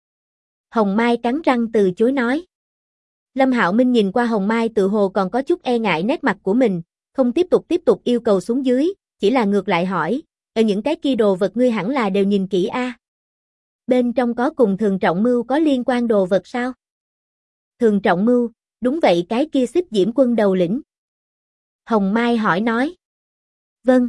Hồng Mai cắn răng từ chối nói. Lâm Hạo Minh nhìn qua Hồng Mai tự hồ còn có chút e ngại nét mặt của mình, không tiếp tục yêu cầu xuống dưới, chỉ là ngược lại hỏi, ở những cái kia đồ vật ngươi hẳn là đều nhìn kỹ a. Bên trong có cùng Thường Trọng Mưu có liên quan đồ vật sao? Thường Trọng Mưu, đúng vậy cái kia Xích Diễm Quân đầu lĩnh. Hồng Mai hỏi nói. Vâng.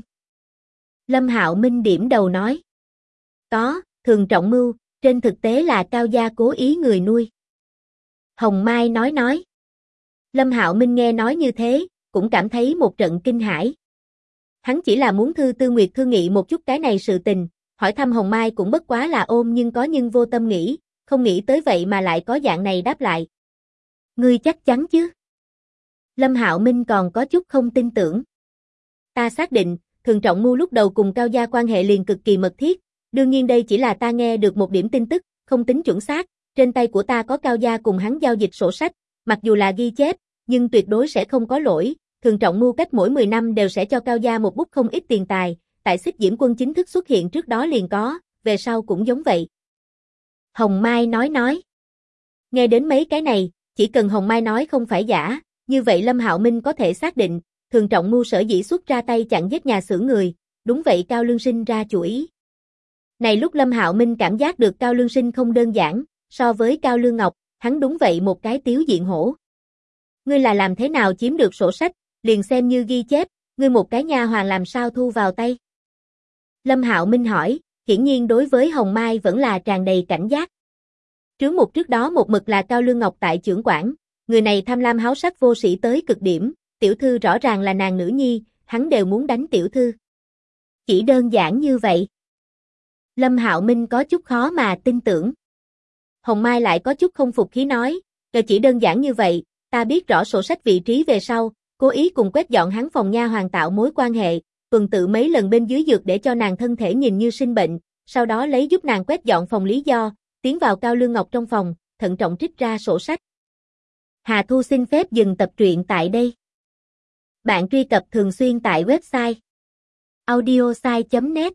Lâm Hạo Minh điểm đầu nói. Có, Thường Trọng Mưu, trên thực tế là Cao Gia cố ý người nuôi. Hồng Mai nói. Lâm Hạo Minh nghe nói như thế, cũng cảm thấy một trận kinh hãi. Hắn chỉ là muốn Thư Tư Nguyệt thương nghị một chút cái này sự tình, hỏi thăm Hồng Mai cũng bất quá là ôm nhưng có nhưng vô tâm nghĩ, không nghĩ tới vậy mà lại có dạng này đáp lại. Ngươi chắc chắn chứ? Lâm Hạo Minh còn có chút không tin tưởng. Ta xác định, Thường Trọng Mưu lúc đầu cùng Cao gia quan hệ liền cực kỳ mật thiết, đương nhiên đây chỉ là ta nghe được một điểm tin tức, không tính chuẩn xác, trên tay của ta có Cao gia cùng hắn giao dịch sổ sách, mặc dù là ghi chép, nhưng tuyệt đối sẽ không có lỗi, Thường Trọng Mưu cách mỗi 10 năm đều sẽ cho Cao gia một bút không ít tiền tài, tại Xích Diễm Quân chính thức xuất hiện trước đó liền có, về sau cũng giống vậy. Hồng Mai nói. Nghe đến mấy cái này, chỉ cần Hồng Mai nói không phải giả, như vậy Lâm Hạo Minh có thể xác định, Thường Trọng Mưu sở dĩ xuất ra tay chặn giết nhà xưởng người, đúng vậy Cao Lương Sinh ra chủ ý. Này lúc Lâm Hạo Minh cảm giác được Cao Lương Sinh không đơn giản, so với Cao Lương Ngọc, hắn đúng vậy một cái tiếu diện hổ. Ngươi là làm thế nào chiếm được sổ sách, liền xem như ghi chép, ngươi một cái nha hoàn làm sao thu vào tay? Lâm Hạo Minh hỏi, hiển nhiên đối với Hồng Mai vẫn là tràn đầy cảnh giác. Trước đó một mực là Cao Lương Ngọc tại chưởng quản, người này tham lam háo sắc vô sĩ tới cực điểm, tiểu thư rõ ràng là nàng nữ nhi, hắn đều muốn đánh tiểu thư. Chỉ đơn giản như vậy. Lâm Hạo Minh có chút khó mà tin tưởng. Hồng Mai lại có chút không phục khí nói, chỉ đơn giản như vậy, ta biết rõ sổ sách vị trí về sau, cố ý cùng quét dọn hắn phòng nha hoàn tạo mối quan hệ, tuần tự mấy lần bên dưới dược để cho nàng thân thể nhìn như sinh bệnh, sau đó lấy giúp nàng quét dọn phòng lý do, tiến vào Cao Lương Ngọc trong phòng, thận trọng trích ra sổ sách. Hà Thu xin phép dừng tập truyện tại đây. Bạn truy cập thường xuyên tại website audiosai.net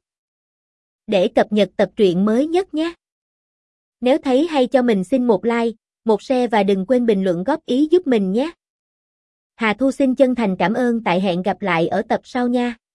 để cập nhật tập truyện mới nhất nhé. Nếu thấy hay cho mình xin một like, một share và đừng quên bình luận góp ý giúp mình nhé. Hà Thu xin chân thành cảm ơn, tại hẹn gặp lại ở tập sau nha.